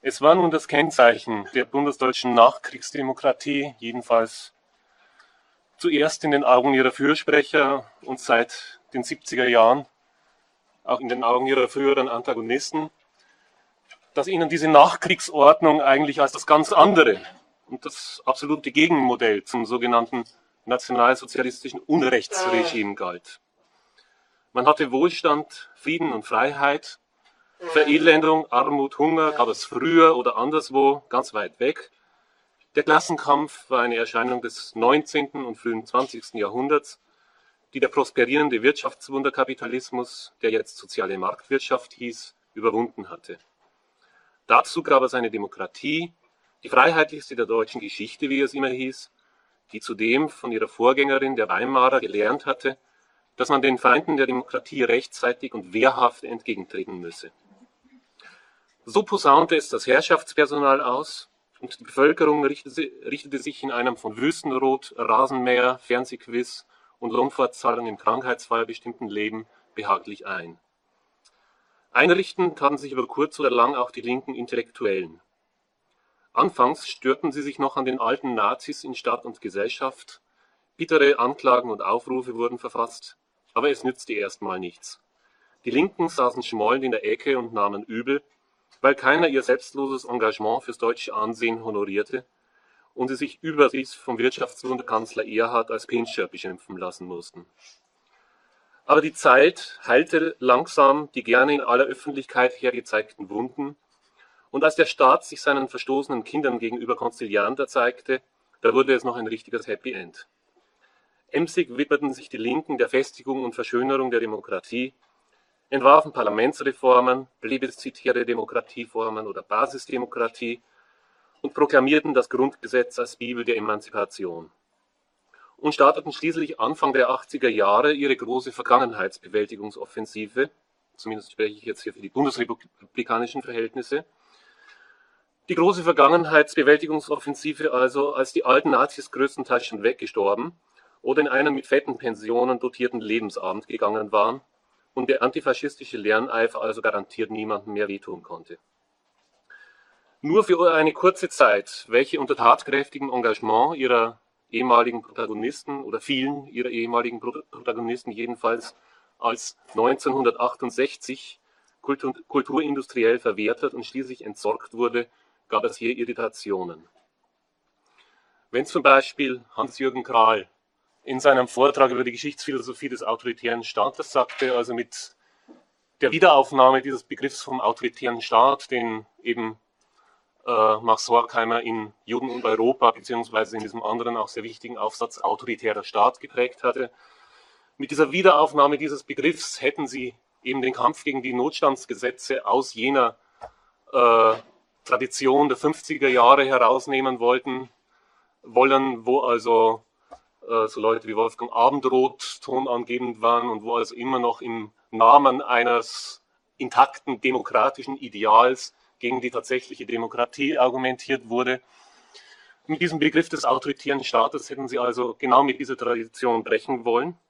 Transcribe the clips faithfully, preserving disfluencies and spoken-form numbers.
Es war nun das Kennzeichen der bundesdeutschen Nachkriegsdemokratie, jedenfalls zuerst in den Augen ihrer Fürsprecher und seit den siebziger Jahren auch in den Augen ihrer früheren Antagonisten, dass ihnen diese Nachkriegsordnung eigentlich als das ganz andere und das absolute Gegenmodell zum sogenannten nationalsozialistischen Unrechtsregime galt. Man hatte Wohlstand, Frieden und Freiheit, Verelendung, Armut, Hunger gab es früher oder anderswo, ganz weit weg. Der Klassenkampf war eine Erscheinung des neunzehnten und frühen zwanzigsten Jahrhunderts, die der prosperierende Wirtschaftswunderkapitalismus, der jetzt soziale Marktwirtschaft hieß, überwunden hatte. Dazu gab es eine Demokratie, die freiheitlichste der deutschen Geschichte, wie es immer hieß, die zudem von ihrer Vorgängerin, der Weimarer, gelernt hatte, dass man den Feinden der Demokratie rechtzeitig und wehrhaft entgegentreten müsse. So posaunte es das Herrschaftspersonal aus und die Bevölkerung richtete, richtete sich in einem von Wüstenrot, Rasenmäher, Fernsehquiz und Lohnfortzahlung im Krankheitsfall bestimmten Leben behaglich ein. Einrichten taten sich über kurz oder lang auch die linken Intellektuellen. Anfangs störten sie sich noch an den alten Nazis in Staat und Gesellschaft, bittere Anklagen und Aufrufe wurden verfasst, aber es nützte erstmal nichts. Die Linken saßen schmollend in der Ecke und nahmen übel, weil keiner ihr selbstloses Engagement fürs deutsche Ansehen honorierte und sie sich überdies vom Wirtschaftswunderkanzler Erhard als Pinscher beschimpfen lassen mussten. Aber die Zeit heilte langsam die gerne in aller Öffentlichkeit hergezeigten Wunden, und als der Staat sich seinen verstoßenen Kindern gegenüber konzilianter zeigte, da wurde es noch ein richtiges Happy End. Emsig widmeten sich die Linken der Festigung und Verschönerung der Demokratie, entwarfen Parlamentsreformen, plebiszitäre Demokratieformen oder Basisdemokratie und proklamierten das Grundgesetz als Bibel der Emanzipation. Und starteten schließlich Anfang der achtziger Jahre ihre große Vergangenheitsbewältigungsoffensive, zumindest spreche ich jetzt hier für die bundesrepublikanischen Verhältnisse, die große Vergangenheitsbewältigungsoffensive also, als die alten Nazis größtenteils schon weggestorben oder in einen mit fetten Pensionen dotierten Lebensabend gegangen waren und der antifaschistische Lerneifer also garantiert niemandem mehr wehtun konnte. Nur für eine kurze Zeit, welche unter tatkräftigem Engagement ihrer ehemaligen Protagonisten oder vielen ihrer ehemaligen Protagonisten jedenfalls als neunzehnhundertachtundsechzig kultur kulturindustriell verwertet und schließlich entsorgt wurde, gab es hier Irritationen. Wenn zum Beispiel Hans-Jürgen Krahl in seinem Vortrag über die Geschichtsphilosophie des autoritären Staates sagte, also mit der Wiederaufnahme dieses Begriffs vom autoritären Staat, den eben äh, Max Horkheimer in Juden und Europa, beziehungsweise in diesem anderen auch sehr wichtigen Aufsatz autoritärer Staat geprägt hatte, mit dieser Wiederaufnahme dieses Begriffs hätten sie eben den Kampf gegen die Notstandsgesetze aus jener äh, Tradition der fünfziger Jahre herausnehmen wollten, wollen, wo also äh, so Leute wie Wolfgang Abendroth tonangebend waren und wo also immer noch im Namen eines intakten demokratischen Ideals gegen die tatsächliche Demokratie argumentiert wurde. Mit diesem Begriff des autoritären Staates hätten sie also genau mit dieser Tradition brechen wollen.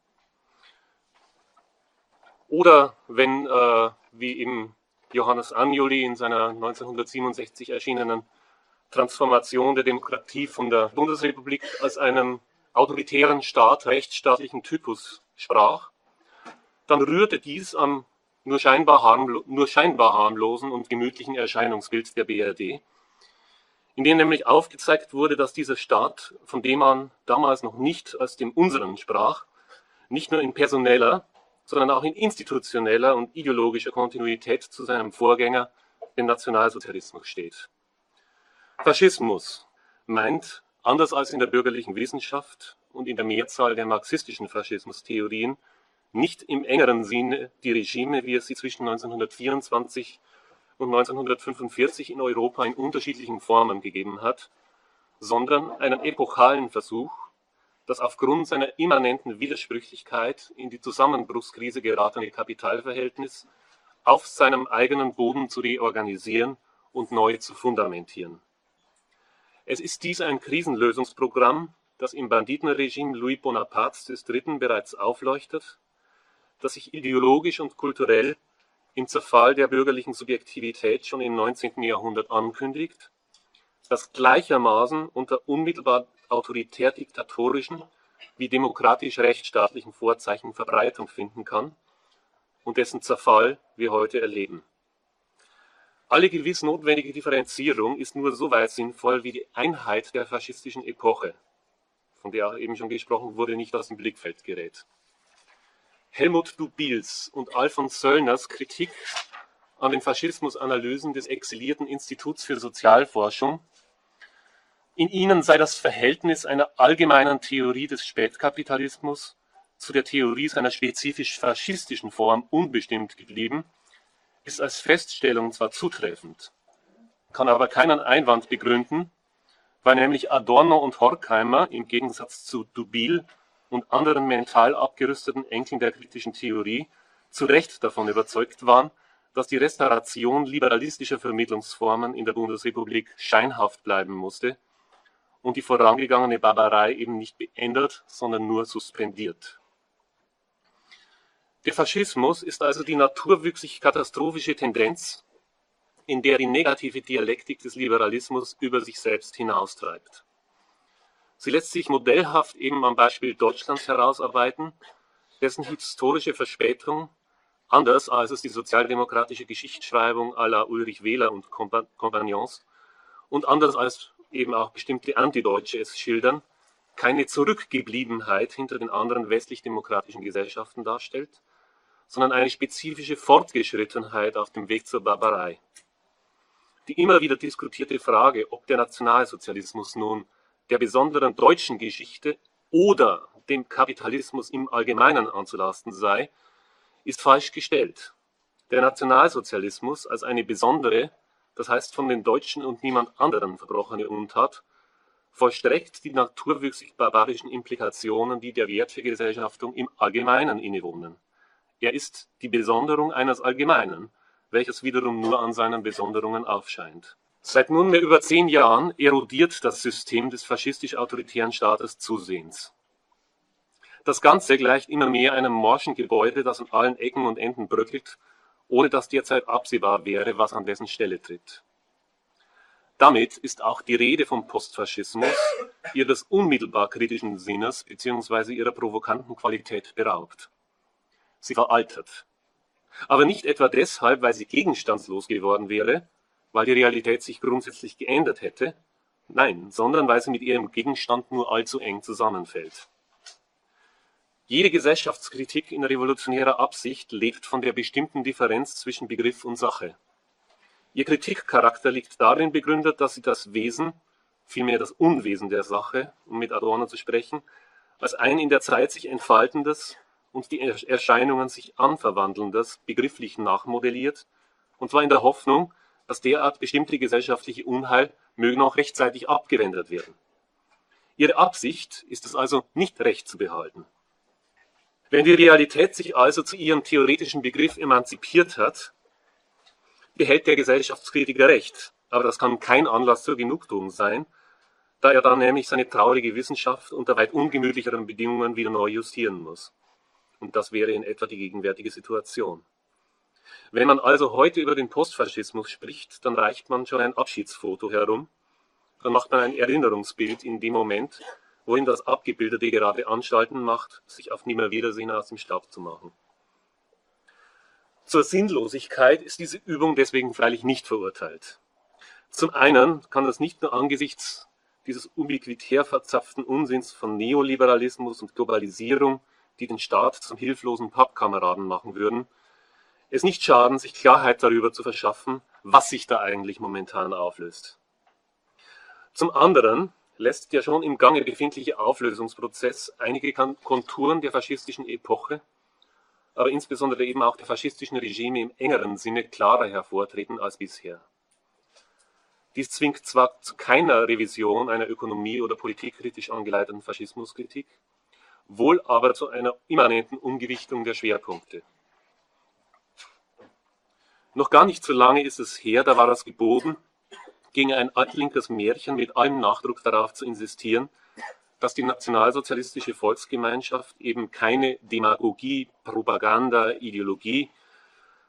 Oder wenn, äh, wie eben Johannes Anjoli in seiner neunzehnhundertsiebenundsechzig erschienenen Transformation der Demokratie von der Bundesrepublik als einem autoritären Staat rechtsstaatlichen Typus sprach, dann rührte dies am nur scheinbar, harmlo nur scheinbar harmlosen und gemütlichen Erscheinungsbild der B R D, in dem nämlich aufgezeigt wurde, dass dieser Staat, von dem man damals noch nicht als dem unseren sprach, nicht nur in personeller, sondern auch in institutioneller und ideologischer Kontinuität zu seinem Vorgänger, dem Nationalsozialismus, steht. Faschismus meint, anders als in der bürgerlichen Wissenschaft und in der Mehrzahl der marxistischen Faschismustheorien, nicht im engeren Sinne die Regime, wie es sie zwischen neunzehnhundertvierundzwanzig und neunzehnhundertfünfundvierzig in Europa in unterschiedlichen Formen gegeben hat, sondern einen epochalen Versuch, das aufgrund seiner immanenten Widersprüchlichkeit in die Zusammenbruchskrise geratene Kapitalverhältnis auf seinem eigenen Boden zu reorganisieren und neu zu fundamentieren. Es ist dies ein Krisenlösungsprogramm, das im Banditenregime Louis Bonapartes des Dritten bereits aufleuchtet, das sich ideologisch und kulturell im Zerfall der bürgerlichen Subjektivität schon im neunzehnten Jahrhundert ankündigt, das gleichermaßen unter unmittelbar autoritär-diktatorischen wie demokratisch-rechtsstaatlichen Vorzeichen Verbreitung finden kann und dessen Zerfall wir heute erleben. Alle gewiss notwendige Differenzierung ist nur so weit sinnvoll, wie die Einheit der faschistischen Epoche, von der auch eben schon gesprochen wurde, nicht aus dem Blickfeld gerät. Helmut Dubils und Alfons Söllners Kritik an den Faschismusanalysen des exilierten Instituts für Sozialforschung, in ihnen sei das Verhältnis einer allgemeinen Theorie des Spätkapitalismus zu der Theorie seiner spezifisch faschistischen Form unbestimmt geblieben, ist als Feststellung zwar zutreffend, kann aber keinen Einwand begründen, weil nämlich Adorno und Horkheimer im Gegensatz zu Dubil und anderen mental abgerüsteten Enkeln der kritischen Theorie zu Recht davon überzeugt waren, dass die Restauration liberalistischer Vermittlungsformen in der Bundesrepublik scheinhaft bleiben musste und die vorangegangene Barbarei eben nicht beendet, sondern nur suspendiert. Der Faschismus ist also die naturwüchsig katastrophische Tendenz, in der die negative Dialektik des Liberalismus über sich selbst hinaustreibt. Sie lässt sich modellhaft eben am Beispiel Deutschlands herausarbeiten, dessen historische Verspätung, anders als es die sozialdemokratische Geschichtsschreibung à la Ulrich Wehler und Kompagnons und anders als eben auch bestimmte Antideutsche es schildern, keine Zurückgebliebenheit hinter den anderen westlich-demokratischen Gesellschaften darstellt, sondern eine spezifische Fortgeschrittenheit auf dem Weg zur Barbarei. Die immer wieder diskutierte Frage, ob der Nationalsozialismus nun der besonderen deutschen Geschichte oder dem Kapitalismus im Allgemeinen anzulasten sei, ist falsch gestellt. Der Nationalsozialismus als eine besondere, das heißt von den Deutschen und niemand anderen verbrochene Untat, vollstreckt die naturwüchsig barbarischen Implikationen, die der Wertvergesellschaftung im Allgemeinen innewohnen. Er ist die Besonderung eines Allgemeinen, welches wiederum nur an seinen Besonderungen aufscheint. Seit nunmehr über zehn Jahren erodiert das System des faschistisch-autoritären Staates zusehends. Das Ganze gleicht immer mehr einem morschen Gebäude, das an allen Ecken und Enden bröckelt, ohne dass derzeit absehbar wäre, was an dessen Stelle tritt. Damit ist auch die Rede vom Postfaschismus ihres unmittelbar kritischen Sinnes bzw. ihrer provokanten Qualität beraubt. Sie veraltert. Aber nicht etwa deshalb, weil sie gegenstandslos geworden wäre, weil die Realität sich grundsätzlich geändert hätte, nein, sondern weil sie mit ihrem Gegenstand nur allzu eng zusammenfällt. Jede Gesellschaftskritik in revolutionärer Absicht lebt von der bestimmten Differenz zwischen Begriff und Sache. Ihr Kritikcharakter liegt darin begründet, dass sie das Wesen, vielmehr das Unwesen der Sache, um mit Adorno zu sprechen, als ein in der Zeit sich entfaltendes und die Erscheinungen sich anverwandelndes begrifflich nachmodelliert, und zwar in der Hoffnung, dass derart bestimmte gesellschaftliche Unheil mögen auch rechtzeitig abgewendet werden. Ihre Absicht ist es also, nicht recht zu behalten. Wenn die Realität sich also zu ihrem theoretischen Begriff emanzipiert hat, behält der Gesellschaftskritiker recht, aber das kann kein Anlass zur Genugtuung sein, da er dann nämlich seine traurige Wissenschaft unter weit ungemütlicheren Bedingungen wieder neu justieren muss. Und das wäre in etwa die gegenwärtige Situation. Wenn man also heute über den Postfaschismus spricht, dann reicht man schon ein Abschiedsfoto herum, dann macht man ein Erinnerungsbild in dem Moment, wohin das Abgebildete gerade Anstalten macht, sich auf Nimmerwiedersehen aus dem Staub zu machen. Zur Sinnlosigkeit ist diese Übung deswegen freilich nicht verurteilt. Zum einen kann das nicht nur angesichts dieses ubiquitär verzapften Unsinns von Neoliberalismus und Globalisierung, die den Staat zum hilflosen Pappkameraden machen würden, es nicht schaden, sich Klarheit darüber zu verschaffen, was sich da eigentlich momentan auflöst. Zum anderen lässt der schon im Gange befindliche Auflösungsprozess einige Konturen der faschistischen Epoche, aber insbesondere eben auch der faschistischen Regime im engeren Sinne klarer hervortreten als bisher. Dies zwingt zwar zu keiner Revision einer ökonomie- oder politikkritisch angeleiteten Faschismuskritik, wohl aber zu einer immanenten Umgewichtung der Schwerpunkte. Noch gar nicht so lange ist es her, da war es geboten, gegen ein altlinkes Märchen mit allem Nachdruck darauf zu insistieren, dass die nationalsozialistische Volksgemeinschaft eben keine Demagogie, Propaganda, Ideologie,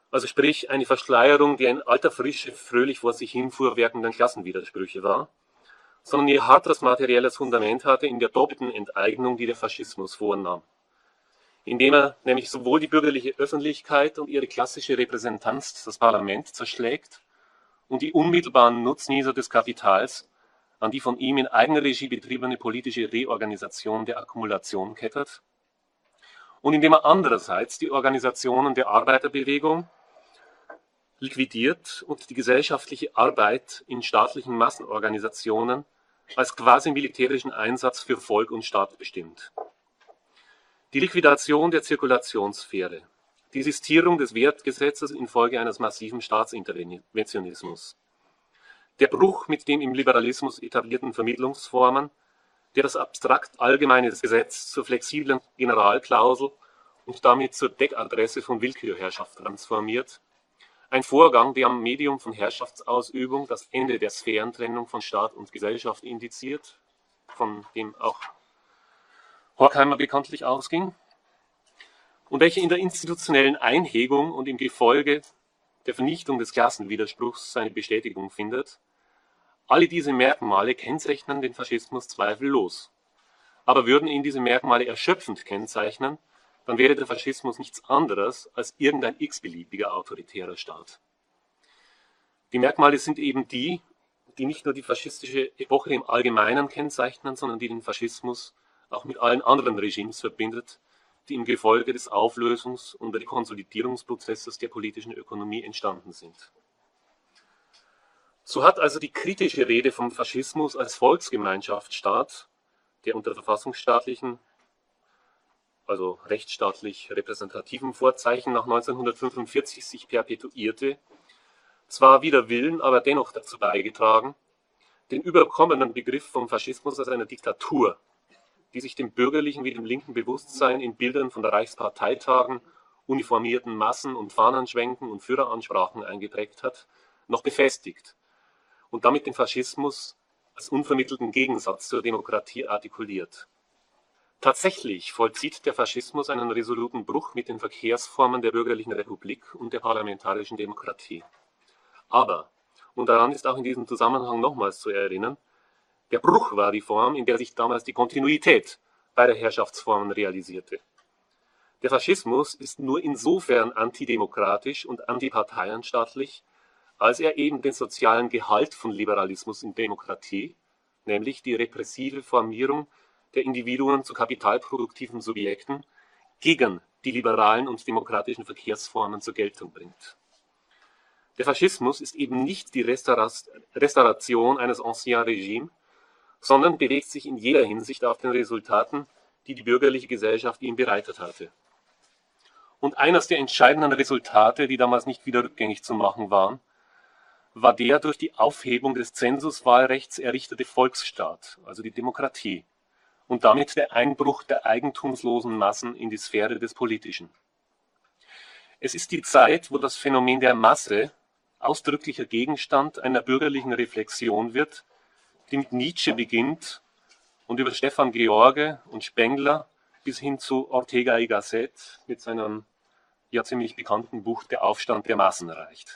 Also sprich eine Verschleierung, die in alter Frische fröhlich vor sich hin fuhrwerkenden Klassenwidersprüche war, sondern ihr hartes materielles Fundament hatte in der doppelten Enteignung, die der Faschismus vornahm. Indem er nämlich sowohl die bürgerliche Öffentlichkeit und ihre klassische Repräsentanz, das Parlament, zerschlägt und die unmittelbaren Nutznießer des Kapitals an die von ihm in Eigenregie betriebene politische Reorganisation der Akkumulation kettert, und indem er andererseits die Organisationen der Arbeiterbewegung liquidiert und die gesellschaftliche Arbeit in staatlichen Massenorganisationen als quasi militärischen Einsatz für Volk und Staat bestimmt. Die Liquidation der Zirkulationssphäre, die Sistierung des Wertgesetzes infolge eines massiven Staatsinterventionismus, der Bruch mit den im Liberalismus etablierten Vermittlungsformen, der das abstrakt allgemeine Gesetz zur flexiblen Generalklausel und damit zur Deckadresse von Willkürherrschaft transformiert, ein Vorgang, der am Medium von Herrschaftsausübung das Ende der Sphärentrennung von Staat und Gesellschaft indiziert, von dem auch Horkheimer bekanntlich ausging, und welche in der institutionellen Einhegung und im Gefolge der Vernichtung des Klassenwiderspruchs seine Bestätigung findet. Alle diese Merkmale kennzeichnen den Faschismus zweifellos. Aber würden ihn diese Merkmale erschöpfend kennzeichnen, dann wäre der Faschismus nichts anderes als irgendein x-beliebiger autoritärer Staat. Die Merkmale sind eben die, die nicht nur die faschistische Epoche im Allgemeinen kennzeichnen, sondern die den Faschismus auch mit allen anderen Regimes verbindet, die im Gefolge des Auflösungs- und Rekonsolidierungsprozesses der politischen Ökonomie entstanden sind. So hat also die kritische Rede vom Faschismus als Volksgemeinschaftsstaat, der unter verfassungsstaatlichen, also rechtsstaatlich repräsentativen Vorzeichen nach neunzehnhundertfünfundvierzig sich perpetuierte, zwar wider Willen, aber dennoch dazu beigetragen, den überkommenen Begriff vom Faschismus als einer Diktatur, die sich dem bürgerlichen wie dem linken Bewusstsein in Bildern von der Reichsparteitagen, uniformierten Massen- und Fahnenschwenken und Führeransprachen eingeprägt hat, noch befestigt und damit den Faschismus als unvermittelten Gegensatz zur Demokratie artikuliert. Tatsächlich vollzieht der Faschismus einen resoluten Bruch mit den Verkehrsformen der bürgerlichen Republik und der parlamentarischen Demokratie. Aber, und daran ist auch in diesem Zusammenhang nochmals zu erinnern, der Bruch war die Form, in der sich damals die Kontinuität beider Herrschaftsformen realisierte. Der Faschismus ist nur insofern antidemokratisch und antiparteienstaatlich, als er eben den sozialen Gehalt von Liberalismus in Demokratie, nämlich die repressive Formierung der Individuen zu kapitalproduktiven Subjekten, gegen die liberalen und demokratischen Verkehrsformen zur Geltung bringt. Der Faschismus ist eben nicht die Restauration eines Ancien Regime, sondern bewegt sich in jeder Hinsicht auf den Resultaten, die die bürgerliche Gesellschaft ihm bereitet hatte. Und eines der entscheidenden Resultate, die damals nicht wieder rückgängig zu machen waren, war der durch die Aufhebung des Zensuswahlrechts errichtete Volksstaat, also die Demokratie, und damit der Einbruch der eigentumslosen Massen in die Sphäre des Politischen. Es ist die Zeit, wo das Phänomen der Masse ausdrücklicher Gegenstand einer bürgerlichen Reflexion wird, die mit Nietzsche beginnt und über Stefan George und Spengler bis hin zu Ortega y Gasset mit seinem ja ziemlich bekannten Buch Der Aufstand der Massen reicht.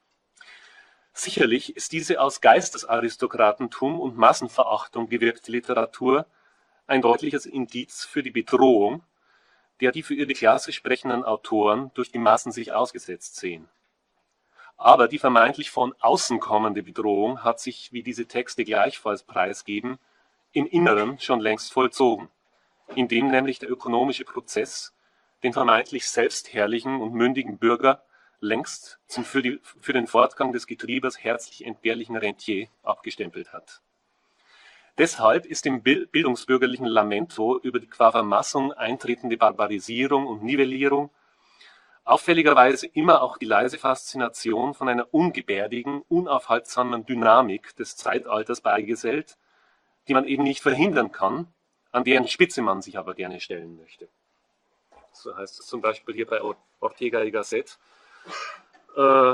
Sicherlich ist diese aus Geistesaristokratentum und Massenverachtung gewirkte Literatur ein deutliches Indiz für die Bedrohung, der die für ihre Klasse sprechenden Autoren durch die Massen sich ausgesetzt sehen. Aber die vermeintlich von außen kommende Bedrohung hat sich, wie diese Texte gleichfalls preisgeben, im Inneren schon längst vollzogen, indem nämlich der ökonomische Prozess den vermeintlich selbstherrlichen und mündigen Bürger längst zum für, die, für den Fortgang des Getriebers herzlich entbehrlichen Rentier abgestempelt hat. Deshalb ist im bildungsbürgerlichen Lamento über die qua Vermassung eintretende Barbarisierung und Nivellierung auffälligerweise immer auch die leise Faszination von einer ungebärdigen, unaufhaltsamen Dynamik des Zeitalters beigesellt, die man eben nicht verhindern kann, an deren Spitze man sich aber gerne stellen möchte. So heißt es zum Beispiel hier bei Ortega y Gasset, äh,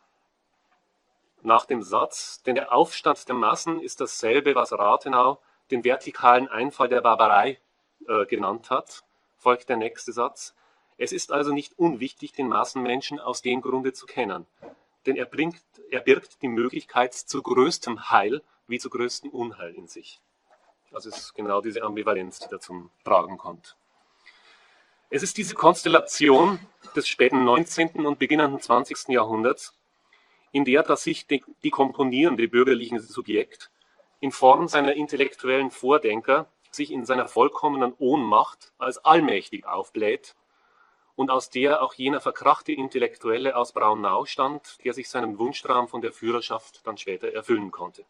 nach dem Satz, denn der Aufstand der Massen ist dasselbe, was Rathenau den vertikalen Einfall der Barbarei äh, genannt hat, folgt der nächste Satz. Es ist also nicht unwichtig, den Massenmenschen aus dem Grunde zu kennen, denn er, bringt, er birgt die Möglichkeit zu größtem Heil wie zu größtem Unheil in sich. Also es ist genau diese Ambivalenz, die da zum Tragen kommt. Es ist diese Konstellation des späten neunzehnten und beginnenden zwanzigsten Jahrhunderts, in der das sich dekomponierende bürgerliche Subjekt in Form seiner intellektuellen Vordenker sich in seiner vollkommenen Ohnmacht als allmächtig aufbläht und aus der auch jener verkrachte Intellektuelle aus Braunau stammt, der sich seinen Wunschtraum von der Führerschaft dann später erfüllen konnte.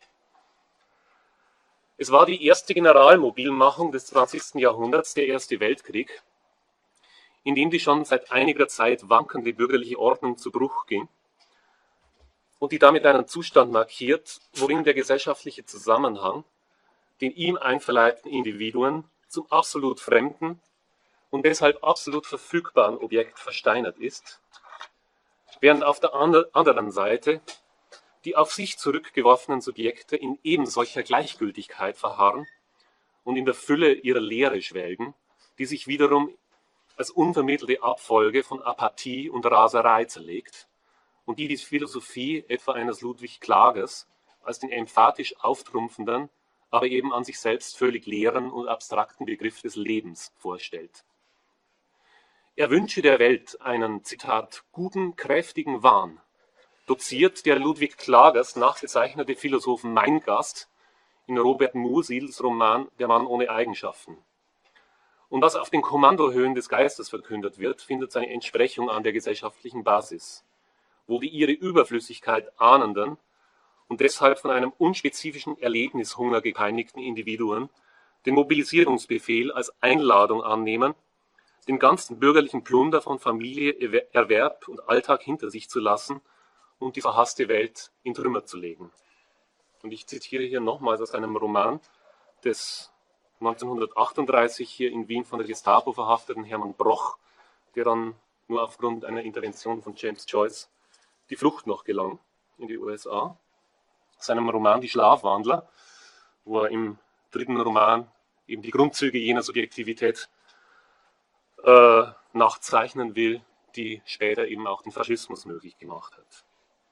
Es war die erste Generalmobilmachung des zwanzigsten Jahrhunderts, der Erste Weltkrieg, in dem die schon seit einiger Zeit wankende bürgerliche Ordnung zu Bruch ging und die damit einen Zustand markiert, worin der gesellschaftliche Zusammenhang den ihm einverleibten Individuen zum absolut fremden und deshalb absolut verfügbaren Objekt versteinert ist, während auf der anderen Seite die auf sich zurückgeworfenen Subjekte in ebensolcher Gleichgültigkeit verharren und in der Fülle ihrer Lehre schwelgen, die sich wiederum als unvermittelte Abfolge von Apathie und Raserei zerlegt und die die Philosophie etwa eines Ludwig Klagers als den emphatisch auftrumpfenden, aber eben an sich selbst völlig leeren und abstrakten Begriff des Lebens vorstellt. Er wünsche der Welt einen, Zitat, guten, kräftigen Wahn, doziert der Ludwig Klagers nachgezeichnete Philosophen Meingast in Robert Musils Roman Der Mann ohne Eigenschaften. Und was auf den Kommandohöhen des Geistes verkündet wird, findet seine Entsprechung an der gesellschaftlichen Basis, wo die ihre Überflüssigkeit ahnenden und deshalb von einem unspezifischen Erlebnishunger gepeinigten Individuen den Mobilisierungsbefehl als Einladung annehmen, den ganzen bürgerlichen Plunder von Familie, Erwerb und Alltag hinter sich zu lassen und die verhasste Welt in Trümmer zu legen. Und ich zitiere hier nochmals aus einem Roman des neunzehnhundertachtunddreißig hier in Wien von der Gestapo verhafteten Hermann Broch, der dann nur aufgrund einer Intervention von James Joyce die Flucht noch gelang in die U S A. Seinem Roman Die Schlafwandler, wo er im dritten Roman eben die Grundzüge jener Subjektivität äh, nachzeichnen will, die später eben auch den Faschismus möglich gemacht hat.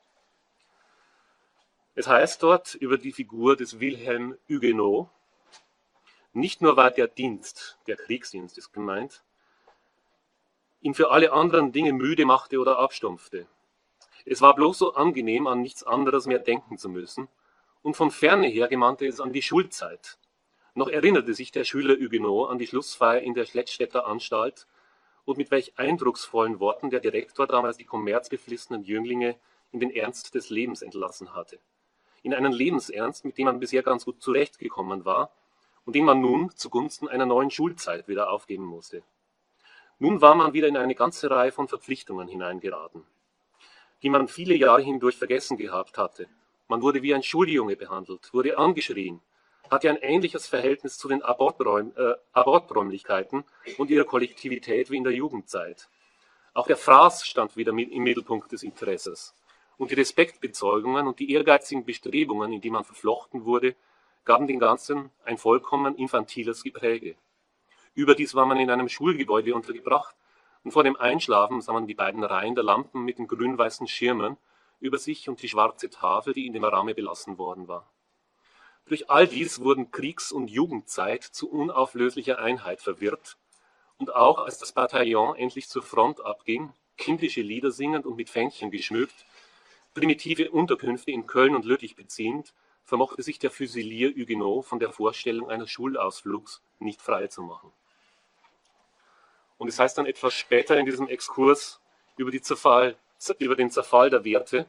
Es heißt dort über die Figur des Wilhelm Huguenot, nicht nur war der Dienst, der Kriegsdienst ist gemeint, ihn für alle anderen Dinge müde machte oder abstumpfte. Es war bloß so angenehm, an nichts anderes mehr denken zu müssen, und von ferne her gemannte es an die Schulzeit. Noch erinnerte sich der Schüler Huguenot an die Schlussfeier in der Schlettstädter Anstalt und mit welch eindrucksvollen Worten der Direktor damals die kommerzbeflissenen Jünglinge in den Ernst des Lebens entlassen hatte. In einen Lebensernst, mit dem man bisher ganz gut zurechtgekommen war und den man nun zugunsten einer neuen Schulzeit wieder aufgeben musste. Nun war man wieder in eine ganze Reihe von Verpflichtungen hineingeraten, die man viele Jahre hindurch vergessen gehabt hatte. Man wurde wie ein Schuljunge behandelt, wurde angeschrien, hatte ein ähnliches Verhältnis zu den Aborträum, äh, Aborträumlichkeiten und ihrer Kollektivität wie in der Jugendzeit. Auch der Fraß stand wieder im Mittelpunkt des Interesses. Und die Respektbezeugungen und die ehrgeizigen Bestrebungen, in die man verflochten wurde, gaben dem Ganzen ein vollkommen infantiles Gepräge. Überdies war man in einem Schulgebäude untergebracht, und vor dem Einschlafen sah man die beiden Reihen der Lampen mit den grün-weißen Schirmen über sich und die schwarze Tafel, die in dem Rahmen belassen worden war. Durch all dies wurden Kriegs- und Jugendzeit zu unauflöslicher Einheit verwirrt, und auch als das Bataillon endlich zur Front abging, kindische Lieder singend und mit Fähnchen geschmückt, primitive Unterkünfte in Köln und Lüttich beziehend, vermochte sich der Füsilier Huguenot von der Vorstellung eines Schulausflugs nicht frei zu machen. Und es heißt dann etwas später in diesem Exkurs über, die Zerfall, über den Zerfall der Werte,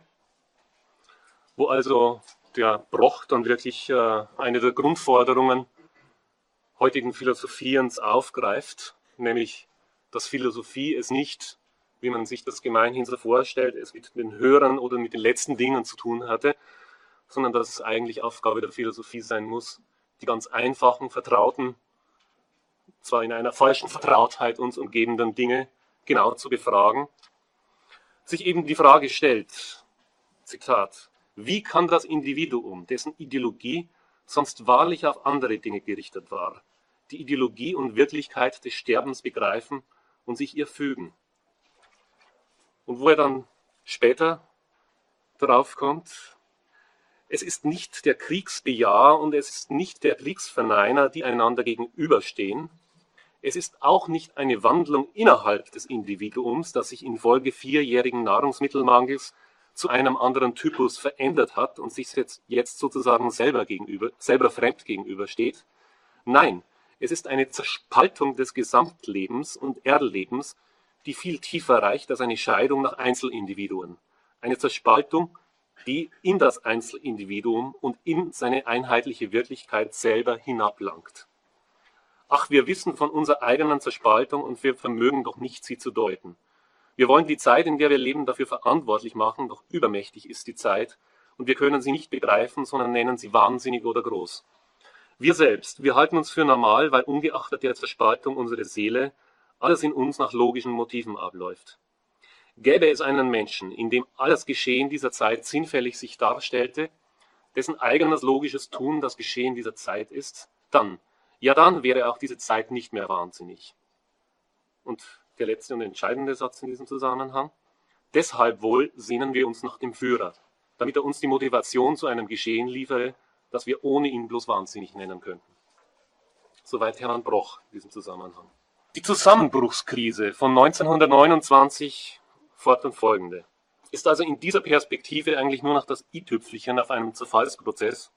wo also der Broch dann wirklich äh, eine der Grundforderungen heutigen Philosophierens aufgreift, nämlich, dass Philosophie es nicht, wie man sich das gemeinhin so vorstellt, es mit den höheren oder mit den letzten Dingen zu tun hatte, sondern dass es eigentlich Aufgabe der Philosophie sein muss, die ganz einfachen, vertrauten, zwar in einer falschen Vertrautheit uns umgebenden Dinge genau zu befragen, sich eben die Frage stellt, Zitat, wie kann das Individuum, dessen Ideologie sonst wahrlich auf andere Dinge gerichtet war, die Ideologie und Wirklichkeit des Sterbens begreifen und sich ihr fügen. Und wo er dann später drauf kommt, es ist nicht der Kriegsbejaher und es ist nicht der Kriegsverneiner, die einander gegenüberstehen. Es ist auch nicht eine Wandlung innerhalb des Individuums, das sich infolge vierjährigen Nahrungsmittelmangels zu einem anderen Typus verändert hat und sich jetzt, jetzt sozusagen selber gegenüber, selber fremd gegenübersteht. Nein, es ist eine Zerspaltung des Gesamtlebens und Erlebens, die viel tiefer reicht als eine Scheidung nach Einzelindividuen. Eine Zerspaltung, die in das Einzelindividuum und in seine einheitliche Wirklichkeit selber hinablangt. Ach, wir wissen von unserer eigenen Zerspaltung und wir vermögen doch nicht, sie zu deuten. Wir wollen die Zeit, in der wir leben, dafür verantwortlich machen, doch übermächtig ist die Zeit und wir können sie nicht begreifen, sondern nennen sie wahnsinnig oder groß. Wir selbst, wir halten uns für normal, weil ungeachtet der Zerspaltung unsere Seele alles in uns nach logischen Motiven abläuft. Gäbe es einen Menschen, in dem alles Geschehen dieser Zeit sinnfällig sich darstellte, dessen eigenes logisches Tun das Geschehen dieser Zeit ist, dann, ja dann wäre auch diese Zeit nicht mehr wahnsinnig. Und der letzte und entscheidende Satz in diesem Zusammenhang: Deshalb wohl sehnen wir uns nach dem Führer, damit er uns die Motivation zu einem Geschehen liefere, das wir ohne ihn bloß wahnsinnig nennen könnten. Soweit Hermann Broch in diesem Zusammenhang. Die Zusammenbruchskrise von neunzehnhundertneunundzwanzig fort und folgende ist also in dieser Perspektive eigentlich nur noch das i-Tüpfelchen auf einem Zerfallsprozess,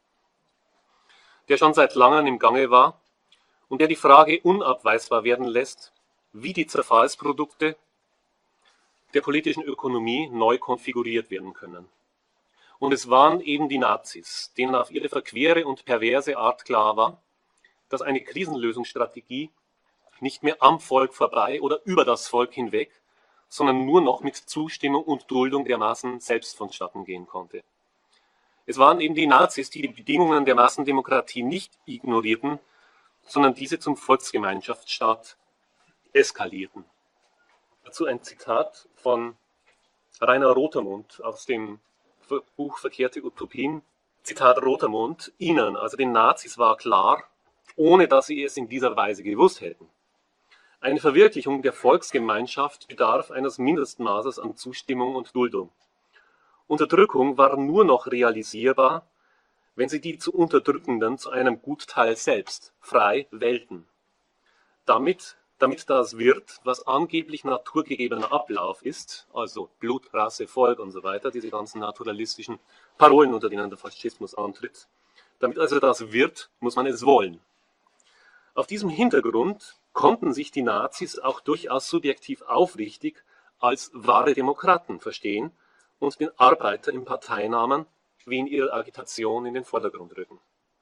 der schon seit langem im Gange war und der die Frage unabweisbar werden lässt, wie die Zerfallsprodukte der politischen Ökonomie neu konfiguriert werden können. Und es waren eben die Nazis, denen auf ihre verquere und perverse Art klar war, dass eine Krisenlösungsstrategie nicht mehr am Volk vorbei oder über das Volk hinweg, sondern nur noch mit Zustimmung und Duldung der Massen selbst vonstatten gehen konnte. Es waren eben die Nazis, die die Bedingungen der Massendemokratie nicht ignorierten, sondern diese zum Volksgemeinschaftsstaat eskalierten. Dazu ein Zitat von Rainer Rotermund aus dem Buch Verkehrte Utopien. Zitat Rotermund: Ihnen, also den Nazis, war klar, ohne dass sie es in dieser Weise gewusst hätten: Eine Verwirklichung der Volksgemeinschaft bedarf eines Mindestmaßes an Zustimmung und Duldung. Unterdrückung war nur noch realisierbar, wenn sie die zu Unterdrückenden zu einem Gutteil selbst frei wählten. Damit, damit das wird, was angeblich naturgegebener Ablauf ist, also Blut, Rasse, Volk und so weiter, diese ganzen naturalistischen Parolen, unter denen der Faschismus antritt, damit also das wird, muss man es wollen. Auf diesem Hintergrund konnten sich die Nazis auch durchaus subjektiv aufrichtig als wahre Demokraten verstehen und den Arbeiter im Parteinamen wie in ihrer Agitation in den Vordergrund rücken.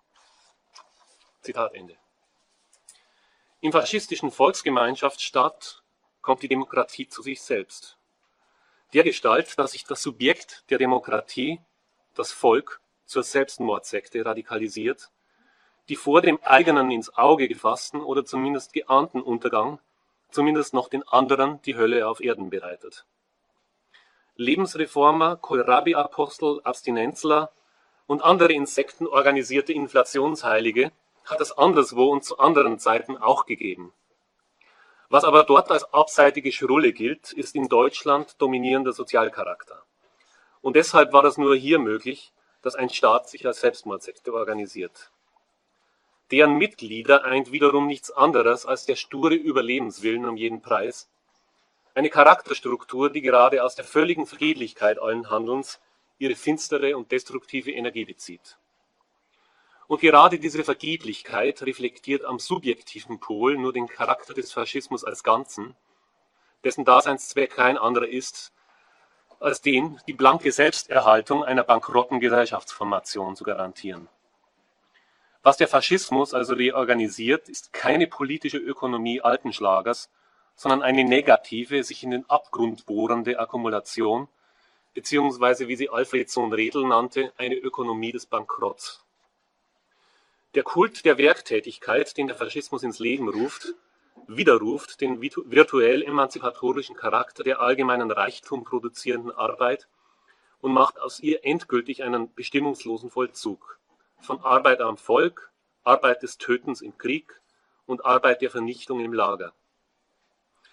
Zitat Ende. Im faschistischen Volksgemeinschaftsstaat kommt die Demokratie zu sich selbst. Dergestalt, dass sich das Subjekt der Demokratie, das Volk, zur Selbstmordsekte radikalisiert, die vor dem eigenen ins Auge gefassten oder zumindest geahnten Untergang zumindest noch den anderen die Hölle auf Erden bereitet. Lebensreformer, Kohlrabi-Apostel, Abstinenzler und andere insektenorganisierte Inflationsheilige hat es anderswo und zu anderen Zeiten auch gegeben. Was aber dort als abseitige Schrulle gilt, ist in Deutschland dominierender Sozialcharakter. Und deshalb war es nur hier möglich, dass ein Staat sich als Selbstmordsekte organisiert. Deren Mitglieder eint wiederum nichts anderes als der sture Überlebenswillen um jeden Preis, eine Charakterstruktur, die gerade aus der völligen Friedlichkeit allen Handelns ihre finstere und destruktive Energie bezieht. Und gerade diese Vergeblichkeit reflektiert am subjektiven Pol nur den Charakter des Faschismus als Ganzen, dessen Daseinszweck kein anderer ist, als den, die blanke Selbsterhaltung einer bankrotten Gesellschaftsformation zu garantieren. Was der Faschismus also reorganisiert, ist keine politische Ökonomie alten Schlagers, sondern eine negative, sich in den Abgrund bohrende Akkumulation, beziehungsweise, wie sie Alfred Sohn-Redl nannte, eine Ökonomie des Bankrotts. Der Kult der Werktätigkeit, den der Faschismus ins Leben ruft, widerruft den virtuell emanzipatorischen Charakter der allgemeinen Reichtum produzierenden Arbeit und macht aus ihr endgültig einen bestimmungslosen Vollzug von Arbeit am Volk, Arbeit des Tötens im Krieg und Arbeit der Vernichtung im Lager.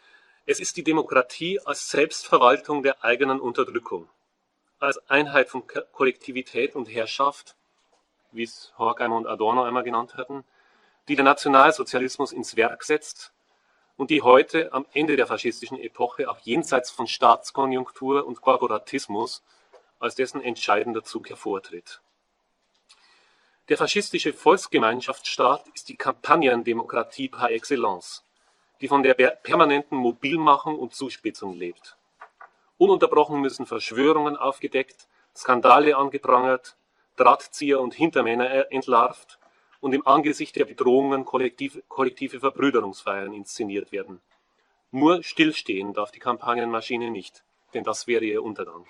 Es ist die Demokratie als Selbstverwaltung der eigenen Unterdrückung, als Einheit von Kollektivität und Herrschaft, wie es Horkheimer und Adorno einmal genannt hatten, die der Nationalsozialismus ins Werk setzt und die heute am Ende der faschistischen Epoche auch jenseits von Staatskonjunktur und Korporatismus als dessen entscheidender Zug hervortritt. Der faschistische Volksgemeinschaftsstaat ist die Kampagnendemokratie par excellence, die von der permanenten Mobilmachung und Zuspitzung lebt. Ununterbrochen müssen Verschwörungen aufgedeckt, Skandale angeprangert, Drahtzieher und Hintermänner entlarvt und im Angesicht der Bedrohungen kollektiv, kollektive Verbrüderungsfeiern inszeniert werden. Nur stillstehen darf die Kampagnenmaschine nicht, denn das wäre ihr Untergang.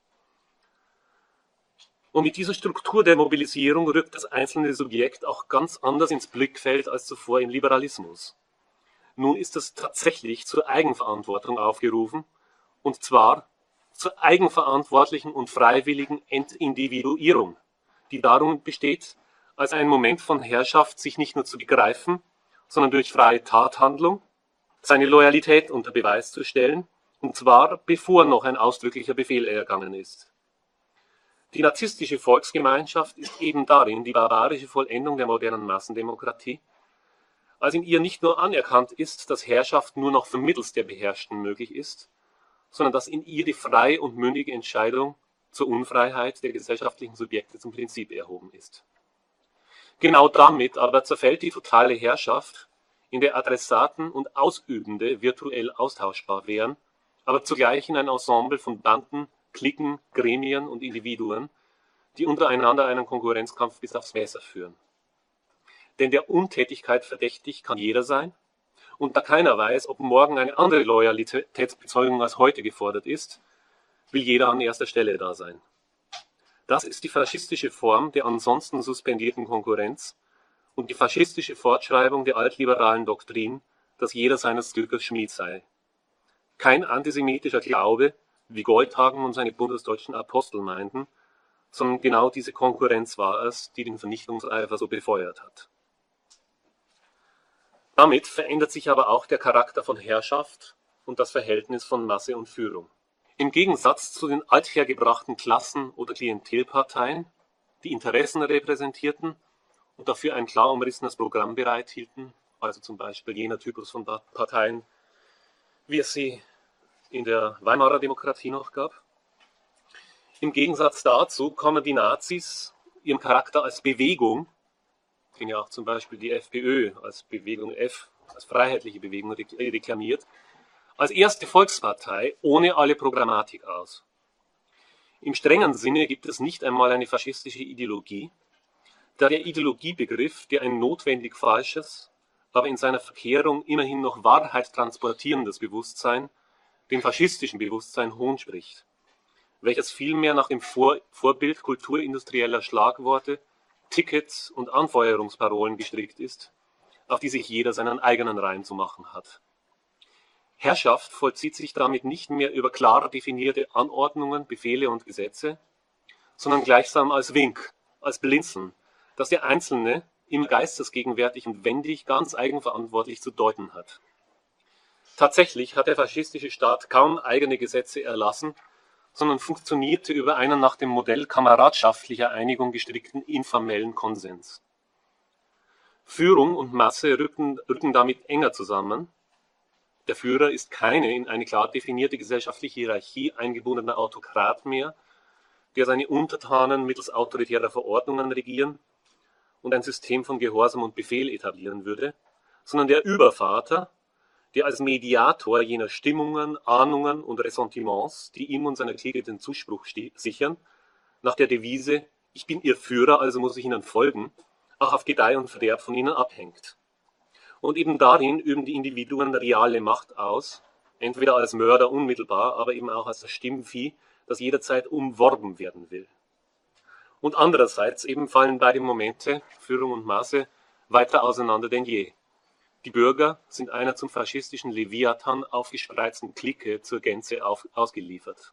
Und mit dieser Struktur der Mobilisierung rückt das einzelne Subjekt auch ganz anders ins Blickfeld als zuvor im Liberalismus. Nun ist es tatsächlich zur Eigenverantwortung aufgerufen, und zwar zur eigenverantwortlichen und freiwilligen Entindividuierung, die darum besteht, als ein Moment von Herrschaft sich nicht nur zu begreifen, sondern durch freie Tathandlung seine Loyalität unter Beweis zu stellen, und zwar bevor noch ein ausdrücklicher Befehl ergangen ist. Die narzisstische Volksgemeinschaft ist eben darin die barbarische Vollendung der modernen Massendemokratie, als in ihr nicht nur anerkannt ist, dass Herrschaft nur noch vermittels der Beherrschten möglich ist, sondern dass in ihr die freie und mündige Entscheidung zur Unfreiheit der gesellschaftlichen Subjekte zum Prinzip erhoben ist. Genau damit aber zerfällt die totale Herrschaft, in der Adressaten und Ausübende virtuell austauschbar wären, aber zugleich in ein Ensemble von Banden, Cliquen, Gremien und Individuen, die untereinander einen Konkurrenzkampf bis aufs Messer führen. Denn der Untätigkeit verdächtig kann jeder sein, und da keiner weiß, ob morgen eine andere Loyalitätsbezeugung als heute gefordert ist, will jeder an erster Stelle da sein. Das ist die faschistische Form der ansonsten suspendierten Konkurrenz und die faschistische Fortschreibung der altliberalen Doktrin, dass jeder seines Glückes Schmied sei. Kein antisemitischer Glaube, wie Goldhagen und seine bundesdeutschen Apostel meinten, sondern genau diese Konkurrenz war es, die den Vernichtungseifer so befeuert hat. Damit verändert sich aber auch der Charakter von Herrschaft und das Verhältnis von Masse und Führung. Im Gegensatz zu den althergebrachten Klassen- oder Klientelparteien, die Interessen repräsentierten und dafür ein klar umrissenes Programm bereithielten, also zum Beispiel jener Typus von Parteien, wie es sie in der Weimarer Demokratie noch gab. Im Gegensatz dazu kommen die Nazis ihrem Charakter als Bewegung, den ja auch zum Beispiel die FPÖ als Bewegung F, als freiheitliche Bewegung reklamiert, als erste Volkspartei ohne alle Programmatik aus. Im strengen Sinne gibt es nicht einmal eine faschistische Ideologie, da der Ideologiebegriff, der ein notwendig falsches, aber in seiner Verkehrung immerhin noch Wahrheit transportierendes Bewusstsein, dem faschistischen Bewusstsein Hohn spricht, welches vielmehr nach dem Vor Vorbild kulturindustrieller Schlagworte, Tickets und Anfeuerungsparolen gestrickt ist, auf die sich jeder seinen eigenen Reim zu machen hat. Herrschaft vollzieht sich damit nicht mehr über klar definierte Anordnungen, Befehle und Gesetze, sondern gleichsam als Wink, als Blinzeln, das der Einzelne im geistesgegenwärtig und wendig ganz eigenverantwortlich zu deuten hat. Tatsächlich hat der faschistische Staat kaum eigene Gesetze erlassen, sondern funktionierte über einen nach dem Modell kameradschaftlicher Einigung gestrickten informellen Konsens. Führung und Masse rücken, rücken damit enger zusammen. Der Führer ist keine in eine klar definierte gesellschaftliche Hierarchie eingebundener Autokrat mehr, der seine Untertanen mittels autoritärer Verordnungen regieren und ein System von Gehorsam und Befehl etablieren würde, sondern der Übervater, der als Mediator jener Stimmungen, Ahnungen und Ressentiments, die ihm und seiner Clique den Zuspruch sichern, nach der Devise „Ich bin Ihr Führer, also muss ich Ihnen folgen“, auch auf Gedeih und Verderb von ihnen abhängt. Und eben darin üben die Individuen reale Macht aus, entweder als Mörder unmittelbar, aber eben auch als das Stimmvieh, das jederzeit umworben werden will. Und andererseits eben fallen beide Momente, Führung und Masse, weiter auseinander denn je. Die Bürger sind einer zum faschistischen Leviathan aufgespreizten Clique zur Gänze auf, ausgeliefert.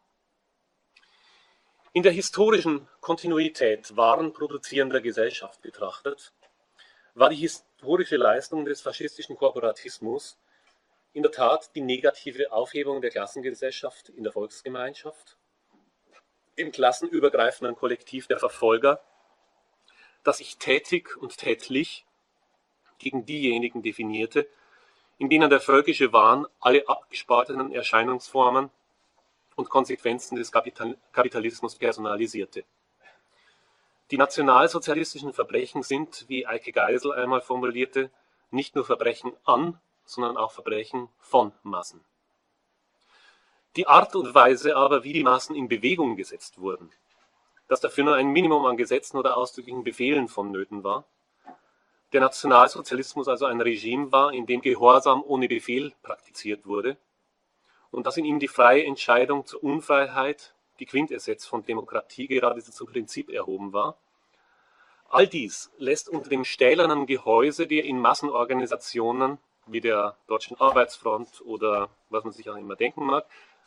In der historischen Kontinuität warenproduzierender Gesellschaft betrachtet, war die historische Leistung des faschistischen Korporatismus in der Tat die negative Aufhebung der Klassengesellschaft in der Volksgemeinschaft, im klassenübergreifenden Kollektiv der Verfolger, das sich tätig und tätlich gegen diejenigen definierte, in denen der völkische Wahn alle abgespaltenen Erscheinungsformen und Konsequenzen des Kapital Kapitalismus personalisierte. Die nationalsozialistischen Verbrechen sind, wie Eike Geisel einmal formulierte, nicht nur Verbrechen an, sondern auch Verbrechen von Massen. Die Art und Weise aber, wie die Massen in Bewegung gesetzt wurden, dass dafür nur ein Minimum an Gesetzen oder ausdrücklichen Befehlen vonnöten war, der Nationalsozialismus also ein Regime war, in dem Gehorsam ohne Befehl praktiziert wurde und dass in ihm die freie Entscheidung zur Unfreiheit, die Quintessenz von Demokratie, geradezu zum Prinzip erhoben war. All dies lässt unter dem stählernen Gehäuse der in Massenorganisationen wie der Deutschen Arbeitsfront oder was man sich auch immer denken mag,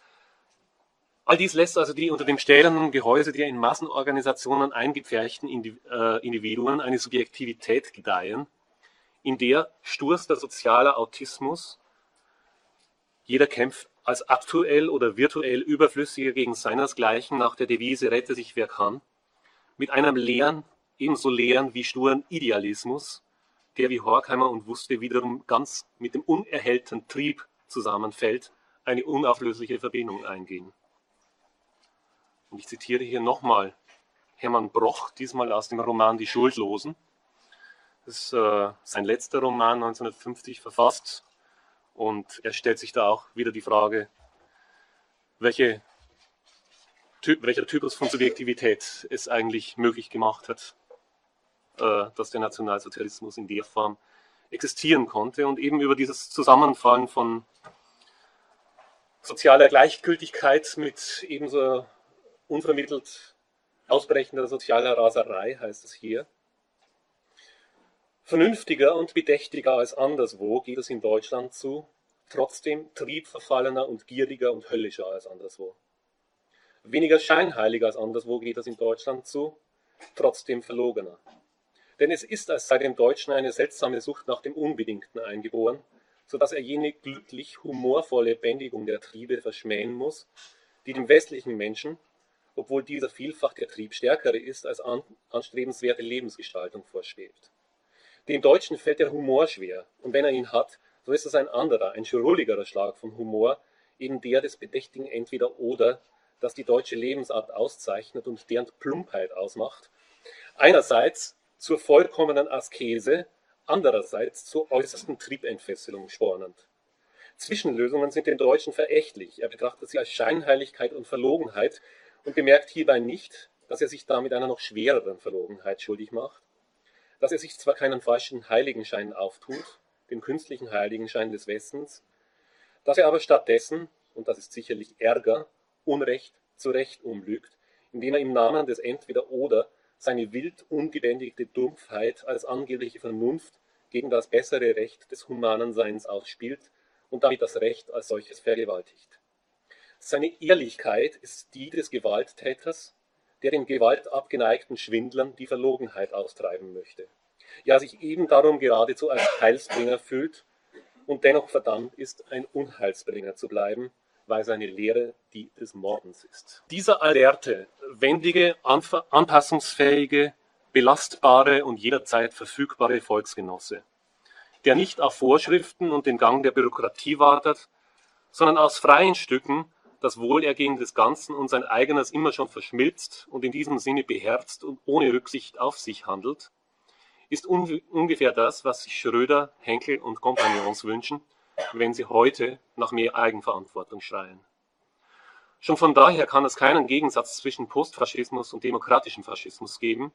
all dies lässt also die unter dem stählernen Gehäuse der in Massenorganisationen eingepferchten Individuen eine Subjektivität gedeihen, in der sturster sozialer Autismus, jeder kämpft als aktuell oder virtuell Überflüssiger gegen seinesgleichen nach der Devise rette sich wer kann, mit einem leeren, ebenso leeren wie sturen Idealismus, der wie Horkheimer und Wusste wiederum ganz mit dem unerhellten Trieb zusammenfällt, eine unauflösliche Verbindung eingehen. Und ich zitiere hier nochmal Hermann Broch, diesmal aus dem Roman Die Schuldlosen. Das ist äh, sein letzter Roman, neunzehnhundertfünfzig verfasst. Und er stellt sich da auch wieder die Frage, welche Typ, welcher Typus von Subjektivität es eigentlich möglich gemacht hat, äh, dass der Nationalsozialismus in der Form existieren konnte. Und eben über dieses Zusammenfallen von sozialer Gleichgültigkeit mit ebenso unvermittelt ausbrechender sozialer Raserei, heißt es hier. Vernünftiger und bedächtiger als anderswo geht es in Deutschland zu, trotzdem triebverfallener und gieriger und höllischer als anderswo. Weniger scheinheiliger als anderswo geht es in Deutschland zu, trotzdem verlogener. Denn es ist als sei dem Deutschen eine seltsame Sucht nach dem Unbedingten eingeboren, sodass er jene glücklich humorvolle Bändigung der Triebe verschmähen muss, die dem westlichen Menschen, obwohl dieser vielfach der Triebstärkere ist, als an, anstrebenswerte Lebensgestaltung vorschwebt. Dem Deutschen fällt der Humor schwer, und wenn er ihn hat, so ist es ein anderer, ein schrulligerer Schlag von Humor, eben der des bedächtigen Entweder-Oder, das die deutsche Lebensart auszeichnet und deren Plumpheit ausmacht, einerseits zur vollkommenen Askese, andererseits zur äußersten Triebentfesselung spornend. Zwischenlösungen sind den Deutschen verächtlich, er betrachtet sie als Scheinheiligkeit und Verlogenheit, und bemerkt hierbei nicht, dass er sich damit einer noch schwereren Verlogenheit schuldig macht, dass er sich zwar keinen falschen Heiligenschein auftut, den künstlichen Heiligenschein des Westens, dass er aber stattdessen, und das ist sicherlich Ärger, Unrecht zu Recht umlügt, indem er im Namen des Entweder-Oder seine wild ungebändigte Dumpfheit als angebliche Vernunft gegen das bessere Recht des humanen Seins ausspielt und damit das Recht als solches vergewaltigt. Seine Ehrlichkeit ist die des Gewalttäters, der den gewaltabgeneigten Schwindlern die Verlogenheit austreiben möchte. Ja, sich eben darum geradezu als Heilsbringer fühlt und dennoch verdammt ist, ein Unheilsbringer zu bleiben, weil seine Lehre die des Mordens ist. Dieser alerte, wendige, anpassungsfähige, belastbare und jederzeit verfügbare Volksgenosse, der nicht auf Vorschriften und den Gang der Bürokratie wartet, sondern aus freien Stücken das Wohlergehen des Ganzen und sein eigenes immer schon verschmilzt und in diesem Sinne beherzt und ohne Rücksicht auf sich handelt, ist un ungefähr das, was sich Schröder, Henkel und Kompagnons wünschen, wenn sie heute nach mehr Eigenverantwortung schreien. Schon von daher kann es keinen Gegensatz zwischen Postfaschismus und demokratischem Faschismus geben,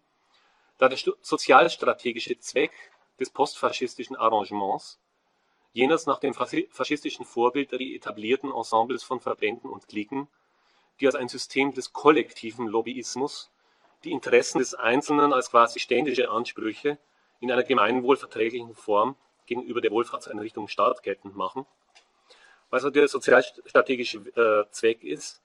da der sozialstrategische Zweck des postfaschistischen Arrangements jenes nach dem faschistischen Vorbild der etablierten Ensembles von Verbänden und Cliquen, die als ein System des kollektiven Lobbyismus die Interessen des Einzelnen als quasi ständische Ansprüche in einer gemeinwohlverträglichen Form gegenüber der Wohlfahrtseinrichtung Staat geltend machen, was also der sozialstrategische äh, Zweck ist,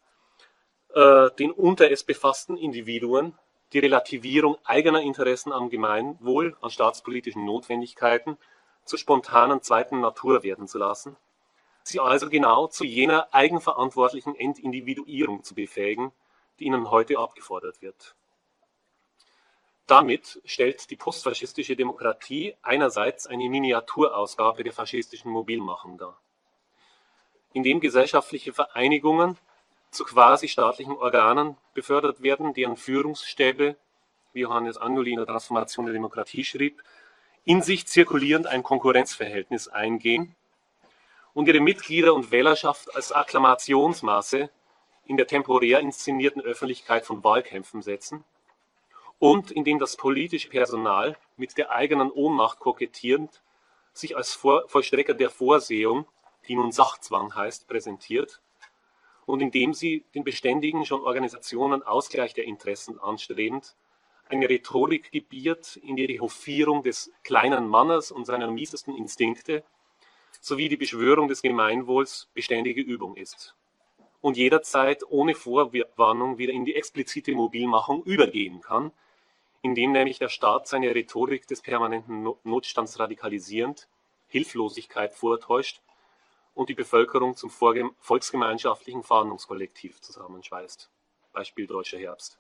äh, den unter es befassten Individuen die Relativierung eigener Interessen am Gemeinwohl, an staatspolitischen Notwendigkeiten zur spontanen zweiten Natur werden zu lassen, sie also genau zu jener eigenverantwortlichen Entindividuierung zu befähigen, die ihnen heute abgefordert wird. Damit stellt die postfaschistische Demokratie einerseits eine Miniaturausgabe der faschistischen Mobilmachung dar, indem gesellschaftliche Vereinigungen zu quasi staatlichen Organen befördert werden, deren Führungsstäbe, wie Johannes Annuli in der Transformation der Demokratie schrieb, in sich zirkulierend ein Konkurrenzverhältnis eingehen und ihre Mitglieder und Wählerschaft als Akklamationsmasse in der temporär inszenierten Öffentlichkeit von Wahlkämpfen setzen und indem das politische Personal mit der eigenen Ohnmacht kokettierend sich als Vor Vollstrecker der Vorsehung, die nun Sachzwang heißt, präsentiert und indem sie den beständigen schon Organisationen Ausgleich der Interessen anstrebend eine Rhetorik gebiert, in der die Hofierung des kleinen Mannes und seiner miesesten Instinkte sowie die Beschwörung des Gemeinwohls beständige Übung ist und jederzeit ohne Vorwarnung wieder in die explizite Mobilmachung übergehen kann, indem nämlich der Staat seine Rhetorik des permanenten Notstands radikalisierend Hilflosigkeit vortäuscht und die Bevölkerung zum volksgemeinschaftlichen Fahndungskollektiv zusammenschweißt. Beispiel Deutscher Herbst.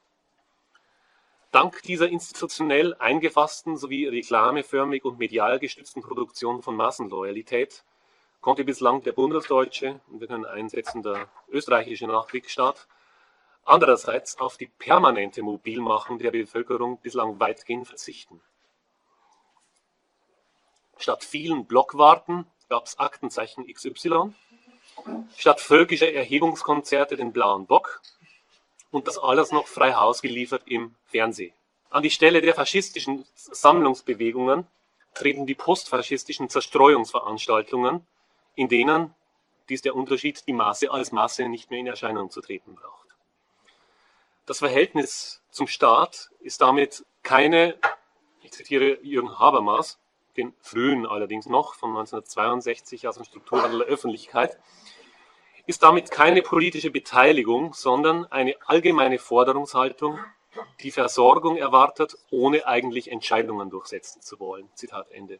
Dank dieser institutionell eingefassten sowie reklameförmig und medial gestützten Produktion von Massenloyalität konnte bislang der bundesdeutsche, und wir können einsetzen der österreichische Nachkriegsstaat, andererseits auf die permanente Mobilmachung der Bevölkerung bislang weitgehend verzichten. Statt vielen Blockwarten gab es Aktenzeichen X Y, statt völkischer Erhebungskonzerte den blauen Bock und das alles noch frei Haus geliefert im Fernsehen. An die Stelle der faschistischen Sammlungsbewegungen treten die postfaschistischen Zerstreuungsveranstaltungen, in denen, dies der Unterschied, die Masse als Masse nicht mehr in Erscheinung zu treten braucht. Das Verhältnis zum Staat ist damit keine, ich zitiere Jürgen Habermas, den frühen allerdings noch, von neunzehnhundertzweiundsechzig aus dem Strukturwandel der Öffentlichkeit, ist damit keine politische Beteiligung, sondern eine allgemeine Forderungshaltung, die Versorgung erwartet, ohne eigentlich Entscheidungen durchsetzen zu wollen. Zitat Ende.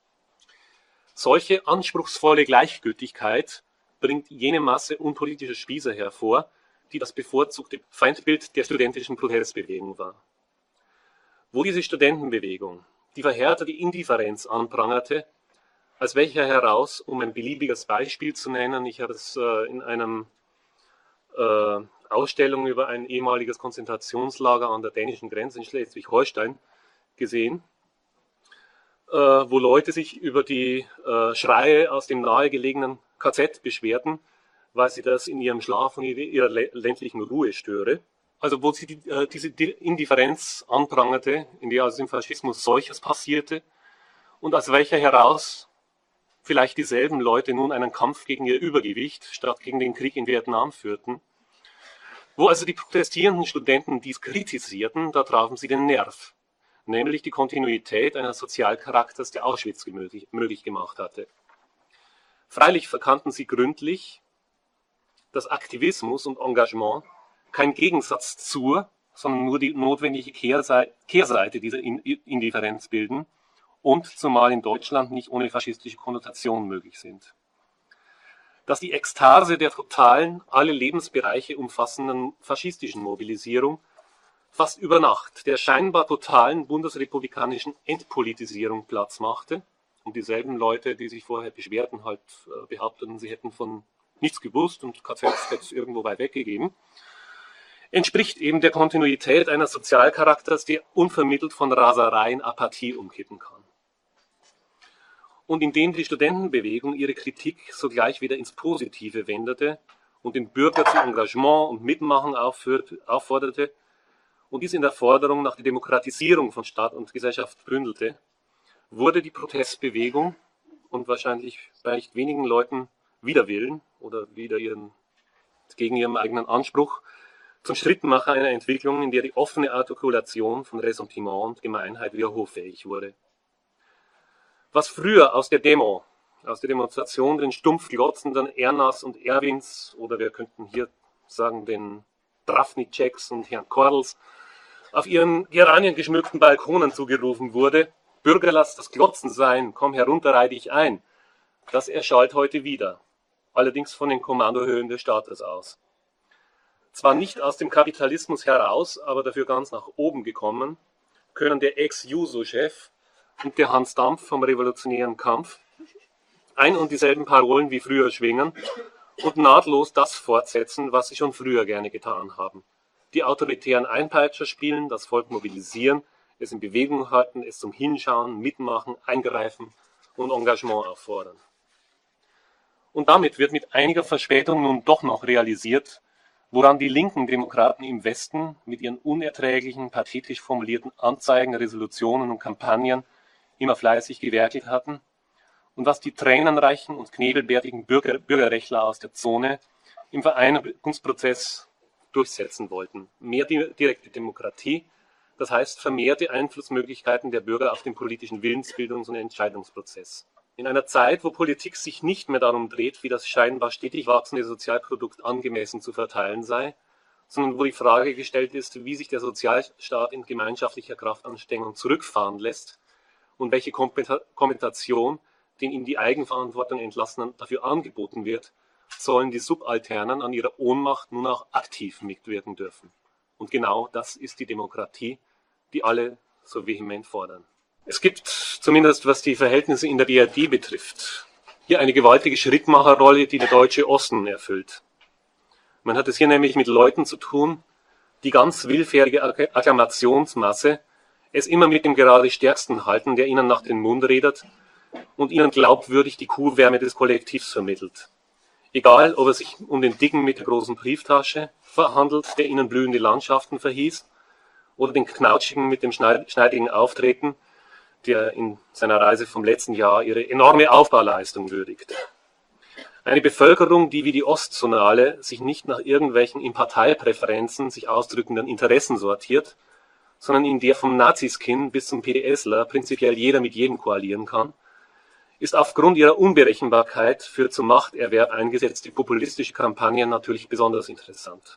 Solche anspruchsvolle Gleichgültigkeit bringt jene Masse unpolitischer Spießer hervor, die das bevorzugte Feindbild der studentischen Protestbewegung war. Wo diese Studentenbewegung die verhärtete Indifferenz anprangerte, als welcher heraus, um ein beliebiges Beispiel zu nennen, ich habe es äh, in einer äh, Ausstellung über ein ehemaliges Konzentrationslager an der dänischen Grenze in Schleswig-Holstein gesehen, äh, wo Leute sich über die äh, Schreie aus dem nahegelegenen K Z beschwerten, weil sie das in ihrem Schlaf und ihrer ländlichen Ruhe störe. Also wo sie die, äh, diese Indifferenz anprangerte, in der also im Faschismus solches passierte und aus welcher heraus vielleicht dieselben Leute nun einen Kampf gegen ihr Übergewicht statt gegen den Krieg in Vietnam führten. Wo also die protestierenden Studenten dies kritisierten, da trafen sie den Nerv, nämlich die Kontinuität eines Sozialcharakters, der Auschwitz möglich, möglich gemacht hatte. Freilich verkannten sie gründlich, dass Aktivismus und Engagement kein Gegensatz zur, sondern nur die notwendige Kehrseite, Kehrseite dieser Indifferenz bilden und zumal in Deutschland nicht ohne faschistische Konnotation möglich sind. Dass die Ekstase der totalen, alle Lebensbereiche umfassenden faschistischen Mobilisierung fast über Nacht der scheinbar totalen bundesrepublikanischen Entpolitisierung Platz machte und dieselben Leute, die sich vorher beschwerten, halt behaupteten, sie hätten von nichts gewusst und K Z hätte es irgendwo weit weggegeben, entspricht eben der Kontinuität eines Sozialcharakters, der unvermittelt von Raserei in Apathie umkippen kann. Und indem die Studentenbewegung ihre Kritik sogleich wieder ins Positive wendete und den Bürger zu Engagement und Mitmachen aufforderte und dies in der Forderung nach der Demokratisierung von Staat und Gesellschaft bündelte, wurde die Protestbewegung und wahrscheinlich bei nicht wenigen Leuten wider Willen oder wider ihren, gegen ihren eigenen Anspruch zum Schrittmacher einer Entwicklung, in der die offene Artikulation von Ressentiment und Gemeinheit wieder hoffähig wurde. Was früher aus der Demo, aus der Demonstration den stumpf glotzenden Ernas und Erwins oder wir könnten hier sagen den Drafniceks und Herrn Kordels auf ihren geraniengeschmückten Balkonen zugerufen wurde, Bürger, lass das Glotzen sein, komm herunter, reih dich ein, das erschallt heute wieder. allerdings von den Kommandohöhen des Staates aus. Zwar nicht aus dem Kapitalismus heraus, aber dafür ganz nach oben gekommen, können der Ex-Juso-Chef und der Hans Dampf vom revolutionären Kampf ein und dieselben Parolen wie früher schwingen und nahtlos das fortsetzen, was sie schon früher gerne getan haben. Die autoritären Einpeitscher spielen, das Volk mobilisieren, es in Bewegung halten, es zum Hinschauen, Mitmachen, Eingreifen und Engagement auffordern. Und damit wird mit einiger Verspätung nun doch noch realisiert, woran die linken Demokraten im Westen mit ihren unerträglichen, pathetisch formulierten Anzeigen, Resolutionen und Kampagnen immer fleißig gewerkelt hatten und was die tränenreichen und knebelbärtigen Bürger, Bürgerrechtler aus der Zone im Vereinigungsprozess durchsetzen wollten. Mehr direkte Demokratie, das heißt vermehrte Einflussmöglichkeiten der Bürger auf den politischen Willensbildungs- und Entscheidungsprozess. In einer Zeit, wo Politik sich nicht mehr darum dreht, wie das scheinbar stetig wachsende Sozialprodukt angemessen zu verteilen sei, sondern wo die Frage gestellt ist, wie sich der Sozialstaat in gemeinschaftlicher Kraftanstrengung zurückfahren lässt und welche Kompensation den in die Eigenverantwortung Entlassenen dafür angeboten wird, sollen die Subalternen an ihrer Ohnmacht nun auch aktiv mitwirken dürfen. Und genau das ist die Demokratie, die alle so vehement fordern. Es gibt, zumindest was die Verhältnisse in der B R D betrifft, hier eine gewaltige Schrittmacherrolle, die der Deutsche Osten erfüllt. Man hat es hier nämlich mit Leuten zu tun, die ganz willfährige Akklamationsmasse es immer mit dem gerade Stärksten halten, der ihnen nach den Mund redet und ihnen glaubwürdig die Kuhwärme des Kollektivs vermittelt. Egal, ob es sich um den Dicken mit der großen Brieftasche verhandelt, der ihnen blühende Landschaften verhieß, oder den Knautschigen mit dem schneidigen Auftreten, der in seiner Reise vom letzten Jahr ihre enorme Aufbauleistung würdigt. Eine Bevölkerung, die wie die Ostzonale sich nicht nach irgendwelchen in Parteipräferenzen sich ausdrückenden Interessen sortiert, sondern in der vom Naziskin bis zum PDSler prinzipiell jeder mit jedem koalieren kann, ist aufgrund ihrer Unberechenbarkeit für zum Machterwerb eingesetzte populistische Kampagnen natürlich besonders interessant.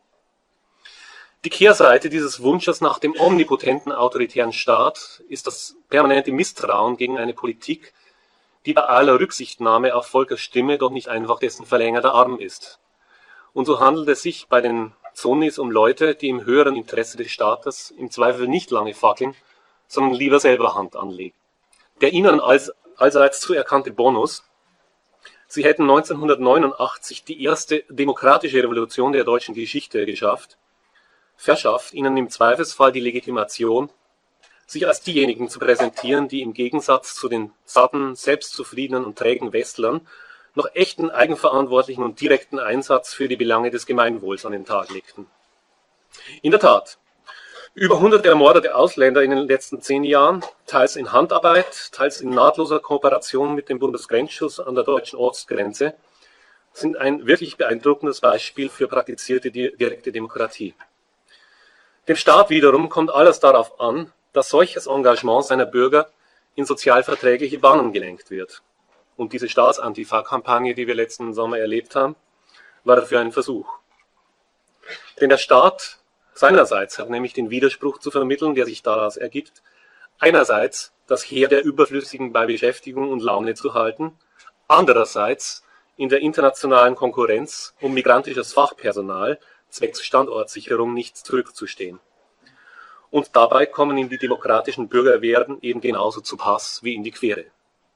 Die Kehrseite dieses Wunsches nach dem omnipotenten autoritären Staat ist das permanente Misstrauen gegen eine Politik, die bei aller Rücksichtnahme auf Volkers Stimme doch nicht einfach dessen verlängerter Arm ist. Und so handelt es sich bei den Zonis um Leute, die im höheren Interesse des Staates im Zweifel nicht lange fackeln, sondern lieber selber Hand anlegen. Der ihnen als allseits zuerkannte Bonus: Sie hätten neunzehnhundertneunundachtzig die erste demokratische Revolution der deutschen Geschichte geschafft, verschafft ihnen im Zweifelsfall die Legitimation, sich als diejenigen zu präsentieren, die im Gegensatz zu den satten, selbstzufriedenen und trägen Westlern noch echten, eigenverantwortlichen und direkten Einsatz für die Belange des Gemeinwohls an den Tag legten. In der Tat, über hundert ermordete Ausländer in den letzten zehn Jahren, teils in Handarbeit, teils in nahtloser Kooperation mit dem Bundesgrenzschutz an der deutschen Ostgrenze, sind ein wirklich beeindruckendes Beispiel für praktizierte direkte Demokratie. Dem Staat wiederum kommt alles darauf an, dass solches Engagement seiner Bürger in sozialverträgliche Bahnen gelenkt wird. Und diese Staatsantifa-Kampagne, die wir letzten Sommer erlebt haben, war dafür ein Versuch. Denn der Staat seinerseits hat nämlich den Widerspruch zu vermitteln, der sich daraus ergibt, einerseits das Heer der Überflüssigen bei Beschäftigung und Laune zu halten, andererseits in der internationalen Konkurrenz um migrantisches Fachpersonal zwecks Standortsicherung nicht zurückzustehen. Und dabei kommen ihm die demokratischen Bürgerwehren eben genauso zu Pass wie in die Quere.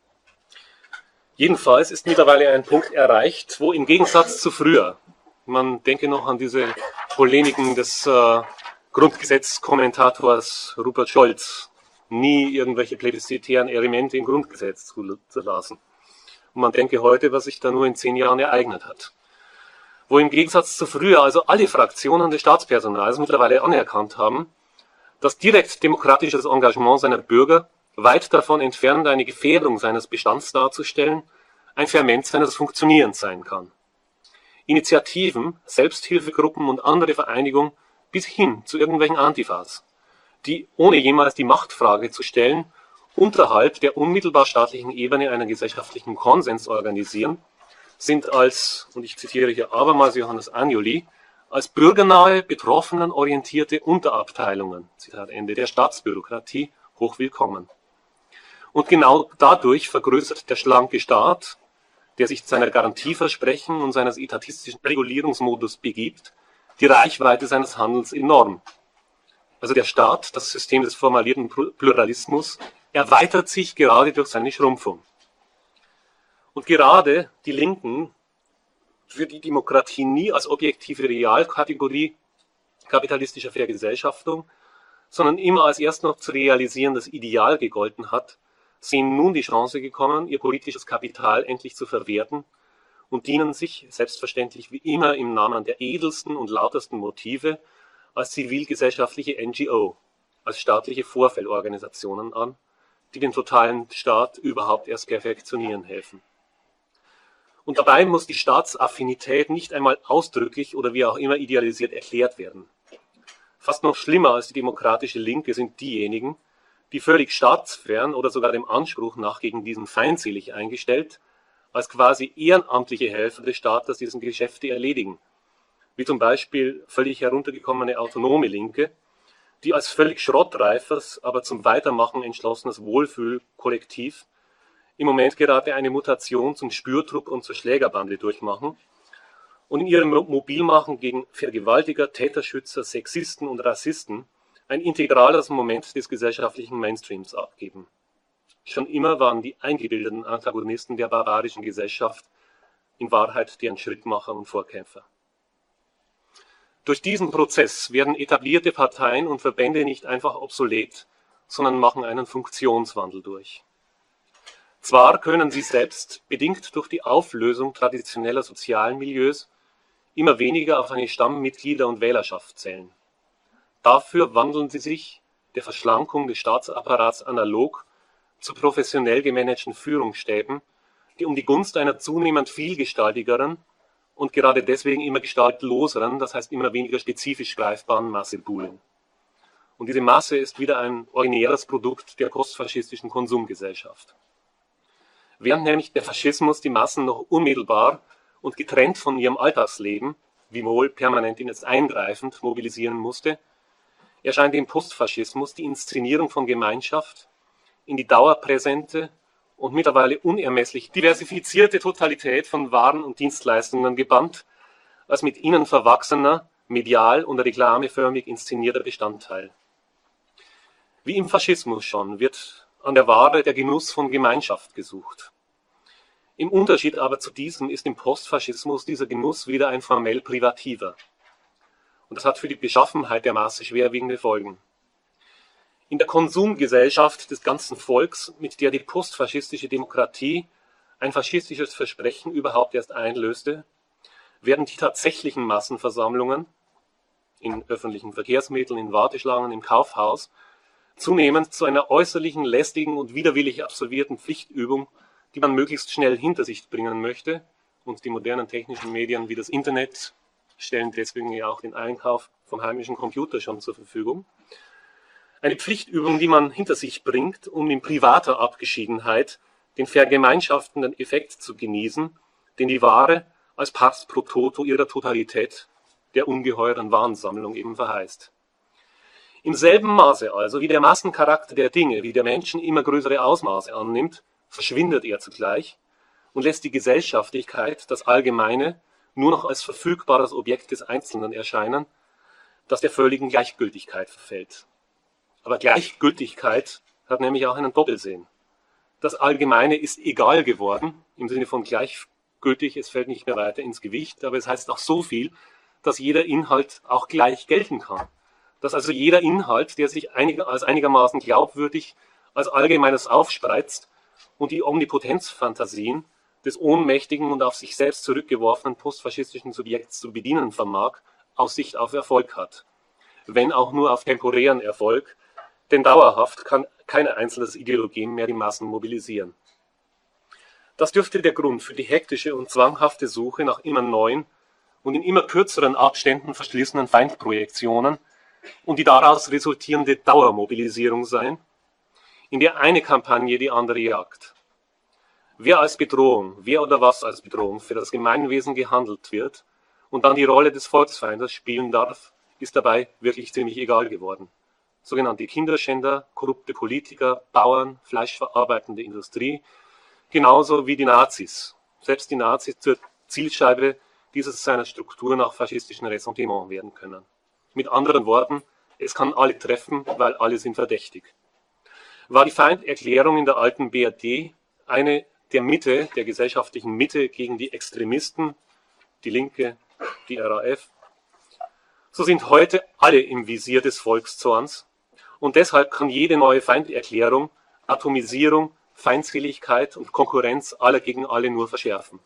Jedenfalls ist mittlerweile ein Punkt erreicht, wo im Gegensatz zu früher, man denke noch an diese Polemiken des äh, Grundgesetzkommentators Rupert Scholz, nie irgendwelche plebiszitären Elemente im Grundgesetz zuzulassen. Und man denke heute, was sich da nur in zehn Jahren ereignet hat. Wo im Gegensatz zu früher also alle Fraktionen des Staatspersonals mittlerweile anerkannt haben, dass direkt demokratisches Engagement seiner Bürger, weit davon entfernt eine Gefährdung seines Bestands darzustellen, ein Ferment seines Funktionierens sein kann. Initiativen, Selbsthilfegruppen und andere Vereinigungen bis hin zu irgendwelchen Antifas, die, ohne jemals die Machtfrage zu stellen, unterhalb der unmittelbar staatlichen Ebene einen gesellschaftlichen Konsens organisieren, sind als, und ich zitiere hier abermals Johannes Agnoli, als bürgernahe, betroffenenorientierte Unterabteilungen, Zitat Ende, der Staatsbürokratie hochwillkommen. Und genau dadurch vergrößert der schlanke Staat der sich zu einer Garantieversprechen und seines etatistischen Regulierungsmodus begibt, die Reichweite seines Handelns enorm. Also der Staat, das System des formalisierten Pluralismus, erweitert sich gerade durch seine Schrumpfung. Und gerade die Linken, für die Demokratie nie als objektive Realkategorie kapitalistischer Vergesellschaftung, sondern immer als erst noch zu realisierendes Ideal gegolten hat, sehen nun die Chance gekommen, ihr politisches Kapital endlich zu verwerten und dienen sich, selbstverständlich wie immer im Namen der edelsten und lautesten Motive, als zivilgesellschaftliche N G O, als staatliche Vorfeldorganisationen an, die den totalen Staat überhaupt erst perfektionieren helfen. Und dabei muss die Staatsaffinität nicht einmal ausdrücklich oder wie auch immer idealisiert erklärt werden. Fast noch schlimmer als die demokratische Linke sind diejenigen, die völlig staatsfern oder sogar dem Anspruch nach gegen diesen feindselig eingestellt, als quasi ehrenamtliche Helfer des Staates diesen Geschäfte erledigen, wie zum Beispiel völlig heruntergekommene autonome Linke, die als völlig schrottreifes, aber zum Weitermachen entschlossenes Wohlfühlkollektiv im Moment gerade eine Mutation zum Spürtrupp und zur Schlägerbande durchmachen und in ihrem Mobilmachen gegen Vergewaltiger, Täterschützer, Sexisten und Rassisten ein integrales Moment des gesellschaftlichen Mainstreams abgeben. Schon immer waren die eingebildeten Antagonisten der barbarischen Gesellschaft in Wahrheit deren Schrittmacher und Vorkämpfer. Durch diesen Prozess werden etablierte Parteien und Verbände nicht einfach obsolet, sondern machen einen Funktionswandel durch. Zwar können sie selbst, bedingt durch die Auflösung traditioneller sozialen Milieus, immer weniger auf eine Stammmitglieder- und Wählerschaft zählen. Dafür wandeln sie sich der Verschlankung des Staatsapparats analog zu professionell gemanagten Führungsstäben, die um die Gunst einer zunehmend vielgestaltigeren und gerade deswegen immer gestaltloseren, das heißt immer weniger spezifisch greifbaren Masse buhlen. Und diese Masse ist wieder ein originäres Produkt der postfaschistischen Konsumgesellschaft. Während nämlich der Faschismus die Massen noch unmittelbar und getrennt von ihrem Alltagsleben, wiewohl permanent in es eingreifend, mobilisieren musste, erscheint im Postfaschismus die Inszenierung von Gemeinschaft in die dauerpräsente und mittlerweile unermesslich diversifizierte Totalität von Waren und Dienstleistungen gebannt, als mit ihnen verwachsener, medial und reklameförmig inszenierter Bestandteil. Wie im Faschismus schon wird an der Ware der Genuss von Gemeinschaft gesucht. Im Unterschied aber zu diesem ist im Postfaschismus dieser Genuss wieder ein formell privativer. Und das hat für die Beschaffenheit der Masse schwerwiegende Folgen. In der Konsumgesellschaft des ganzen Volks, mit der die postfaschistische Demokratie ein faschistisches Versprechen überhaupt erst einlöste, werden die tatsächlichen Massenversammlungen in öffentlichen Verkehrsmitteln, in Warteschlangen, im Kaufhaus zunehmend zu einer äußerlichen, lästigen und widerwillig absolvierten Pflichtübung, die man möglichst schnell hinter sich bringen möchte. Und die modernen technischen Medien wie das Internet stellen deswegen ja auch den Einkauf vom heimischen Computer schon zur Verfügung. Eine Pflichtübung, die man hinter sich bringt, um in privater Abgeschiedenheit den vergemeinschaftenden Effekt zu genießen, den die Ware als Pass pro toto ihrer Totalität der ungeheuren Warensammlung eben verheißt. Im selben Maße also, wie der Massencharakter der Dinge, wie der Menschen immer größere Ausmaße annimmt, verschwindet er zugleich und lässt die Gesellschaftlichkeit, das Allgemeine, nur noch als verfügbares Objekt des Einzelnen erscheinen, das der völligen Gleichgültigkeit verfällt. Aber Gleichgültigkeit hat nämlich auch einen Doppelsinn. Das Allgemeine ist egal geworden, im Sinne von gleichgültig, es fällt nicht mehr weiter ins Gewicht, aber es heißt auch so viel, dass jeder Inhalt auch gleich gelten kann. Dass also jeder Inhalt, der sich einig, als einigermaßen glaubwürdig als Allgemeines aufspreizt und die Omnipotenzfantasien des ohnmächtigen und auf sich selbst zurückgeworfenen postfaschistischen Subjekts zu bedienen vermag, Aussicht auf Erfolg hat. Wenn auch nur auf temporären Erfolg, denn dauerhaft kann kein einzelnes Ideologem mehr die Massen mobilisieren. Das dürfte der Grund für die hektische und zwanghafte Suche nach immer neuen und in immer kürzeren Abständen verschlissenen Feindprojektionen und die daraus resultierende Dauermobilisierung sein, in der eine Kampagne die andere jagt. Wer als Bedrohung, wer oder was als Bedrohung für das Gemeinwesen gehandelt wird und dann die Rolle des Volksfeindes spielen darf, ist dabei wirklich ziemlich egal geworden. Sogenannte Kinderschänder, korrupte Politiker, Bauern, fleischverarbeitende Industrie, genauso wie die Nazis selbst die Nazis zur Zielscheibe dieses seiner Struktur nach faschistischen Ressentiments werden können. Mit anderen Worten, es kann alle treffen, weil alle sind verdächtig. War die Feinderklärung in der alten B R D eine der Mitte, der gesellschaftlichen Mitte gegen die Extremisten, die Linke, die R A F, so sind heute alle im Visier des Volkszorns und deshalb kann jede neue Feinderklärung Atomisierung, Feindseligkeit und Konkurrenz aller gegen alle nur verschärfen.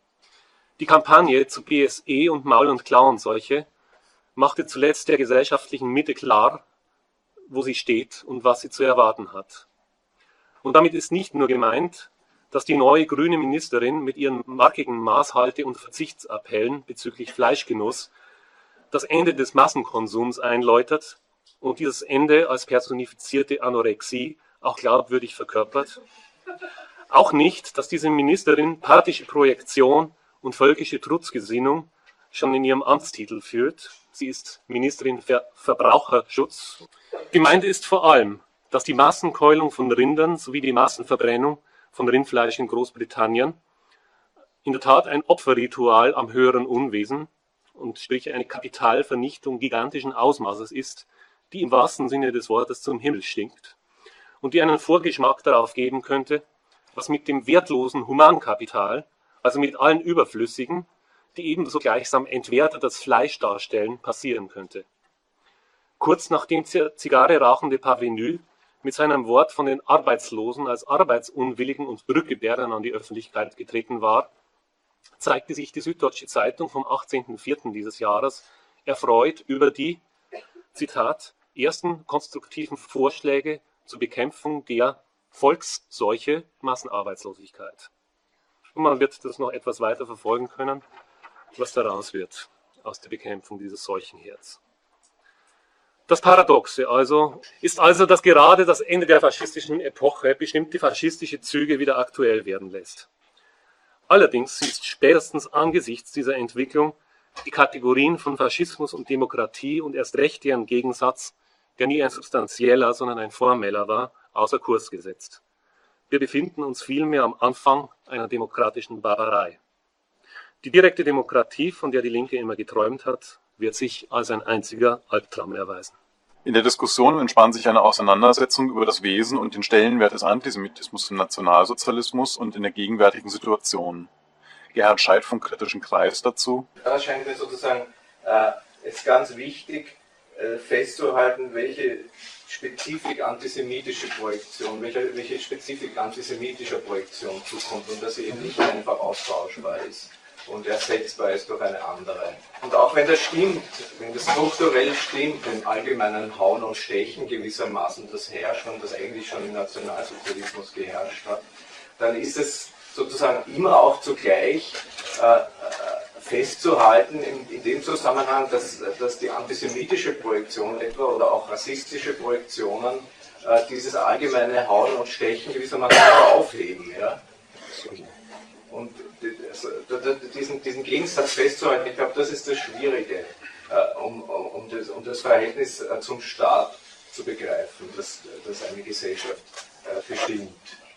Die Kampagne zu B S E und Maul- und Klauenseuche machte zuletzt der gesellschaftlichen Mitte klar, wo sie steht und was sie zu erwarten hat. Und damit ist nicht nur gemeint, dass die neue grüne Ministerin mit ihren markigen Maßhalte- und Verzichtsappellen bezüglich Fleischgenuss das Ende des Massenkonsums einläutert und dieses Ende als personifizierte Anorexie auch glaubwürdig verkörpert. Auch nicht, dass diese Ministerin parthische Projektion und völkische Trutzgesinnung schon in ihrem Amtstitel führt. Sie ist Ministerin für Verbraucherschutz. Gemeint ist vor allem, dass die Massenkeulung von Rindern sowie die Massenverbrennung von Rindfleisch in Großbritannien in der Tat ein Opferritual am höheren Unwesen und sprich eine Kapitalvernichtung gigantischen Ausmaßes ist, die im wahrsten Sinne des Wortes zum Himmel stinkt und die einen Vorgeschmack darauf geben könnte, was mit dem wertlosen Humankapital, also mit allen Überflüssigen, die ebenso gleichsam entwertetes Fleisch darstellen, passieren könnte. Kurz nachdem Zigarre rauchende Parvenu mit seinem Wort von den Arbeitslosen als Arbeitsunwilligen und Brückebärern an die Öffentlichkeit getreten war, zeigte sich die Süddeutsche Zeitung vom achtzehnten vierten dieses Jahres erfreut über die, Zitat, ersten konstruktiven Vorschläge zur Bekämpfung der Volksseuche Massenarbeitslosigkeit. Und man wird das noch etwas weiter verfolgen können, was daraus wird aus der Bekämpfung dieses Seuchenherds. Das Paradoxe also ist also, dass gerade das Ende der faschistischen Epoche bestimmte faschistische Züge wieder aktuell werden lässt. Allerdings ist spätestens angesichts dieser Entwicklung die Kategorien von Faschismus und Demokratie und erst recht deren Gegensatz, der nie ein substanzieller, sondern ein formeller war, außer Kurs gesetzt. Wir befinden uns vielmehr am Anfang einer demokratischen Barbarei. Die direkte Demokratie, von der die Linke immer geträumt hat, wird sich als ein einziger Albtraum erweisen. In der Diskussion entspann sich eine Auseinandersetzung über das Wesen und den Stellenwert des Antisemitismus im Nationalsozialismus und in der gegenwärtigen Situation. Gerhard Scheidt vom Kritischen Kreis dazu. Da scheint mir sozusagen äh, es ganz wichtig äh, festzuhalten, welche Spezifik antisemitische Projektion, welche, welche Spezifik antisemitischer Projektion zukommt und dass sie eben nicht einfach austauschbar ist und ersetzbar ist durch eine andere. Und auch wenn das stimmt, wenn das strukturell stimmt, im allgemeinen Hauen und Stechen gewissermaßen das herrscht und das eigentlich schon im Nationalsozialismus geherrscht hat, dann ist es sozusagen immer auch zugleich äh, festzuhalten in, in dem Zusammenhang, dass, dass die antisemitische Projektion etwa oder auch rassistische Projektionen äh, dieses allgemeine Hauen und Stechen gewissermaßen aufheben. Ja? Und diesen, diesen Gegensatz festzuhalten, ich glaube, das ist das Schwierige, äh, um, um, das, um das Verhältnis äh, zum Staat zu begreifen, das, das eine Gesellschaft äh, bestimmt.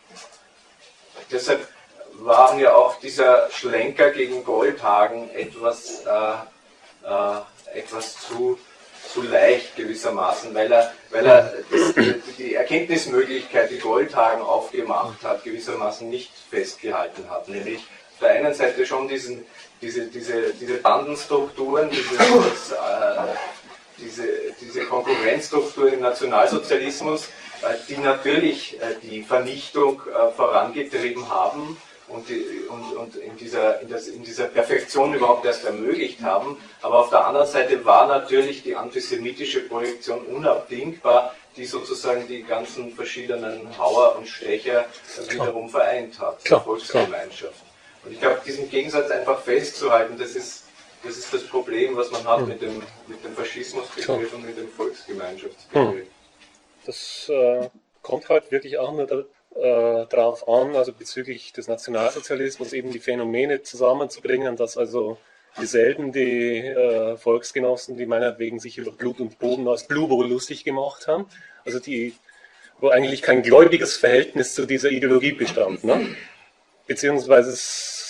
Deshalb war mir auch dieser Schlenker gegen Goldhagen etwas, äh, äh, etwas zu, zu leicht gewissermaßen, weil er, weil er das, die Erkenntnismöglichkeit, die Goldhagen aufgemacht hat, gewissermaßen nicht festgehalten hat. Nämlich auf der einen Seite schon diesen, diese, diese, diese Bandenstrukturen, diese, das, äh, diese, diese Konkurrenzstrukturen im Nationalsozialismus, äh, die natürlich äh, die Vernichtung äh, vorangetrieben haben. Und, die, und, und in, dieser, in, das, in dieser Perfektion überhaupt erst ermöglicht haben. Aber auf der anderen Seite war natürlich die antisemitische Projektion unabdingbar, die sozusagen die ganzen verschiedenen Hauer und Stecher wiederum vereint hat, die Volksgemeinschaft. Und ich glaube, diesen Gegensatz einfach festzuhalten, das ist das, ist das Problem, was man hat mhm. mit, dem, mit dem Faschismusbegriff und mit dem Volksgemeinschaftsbegriff. Das äh, kommt halt wirklich auch nur da, darauf an, also bezüglich des Nationalsozialismus eben die Phänomene zusammenzubringen, dass also dieselben, die äh, Volksgenossen, die meinetwegen sich über Blut und Boden als Blubo lustig gemacht haben, also die, wo eigentlich kein gläubiges Verhältnis zu dieser Ideologie bestand, ne? Beziehungsweise es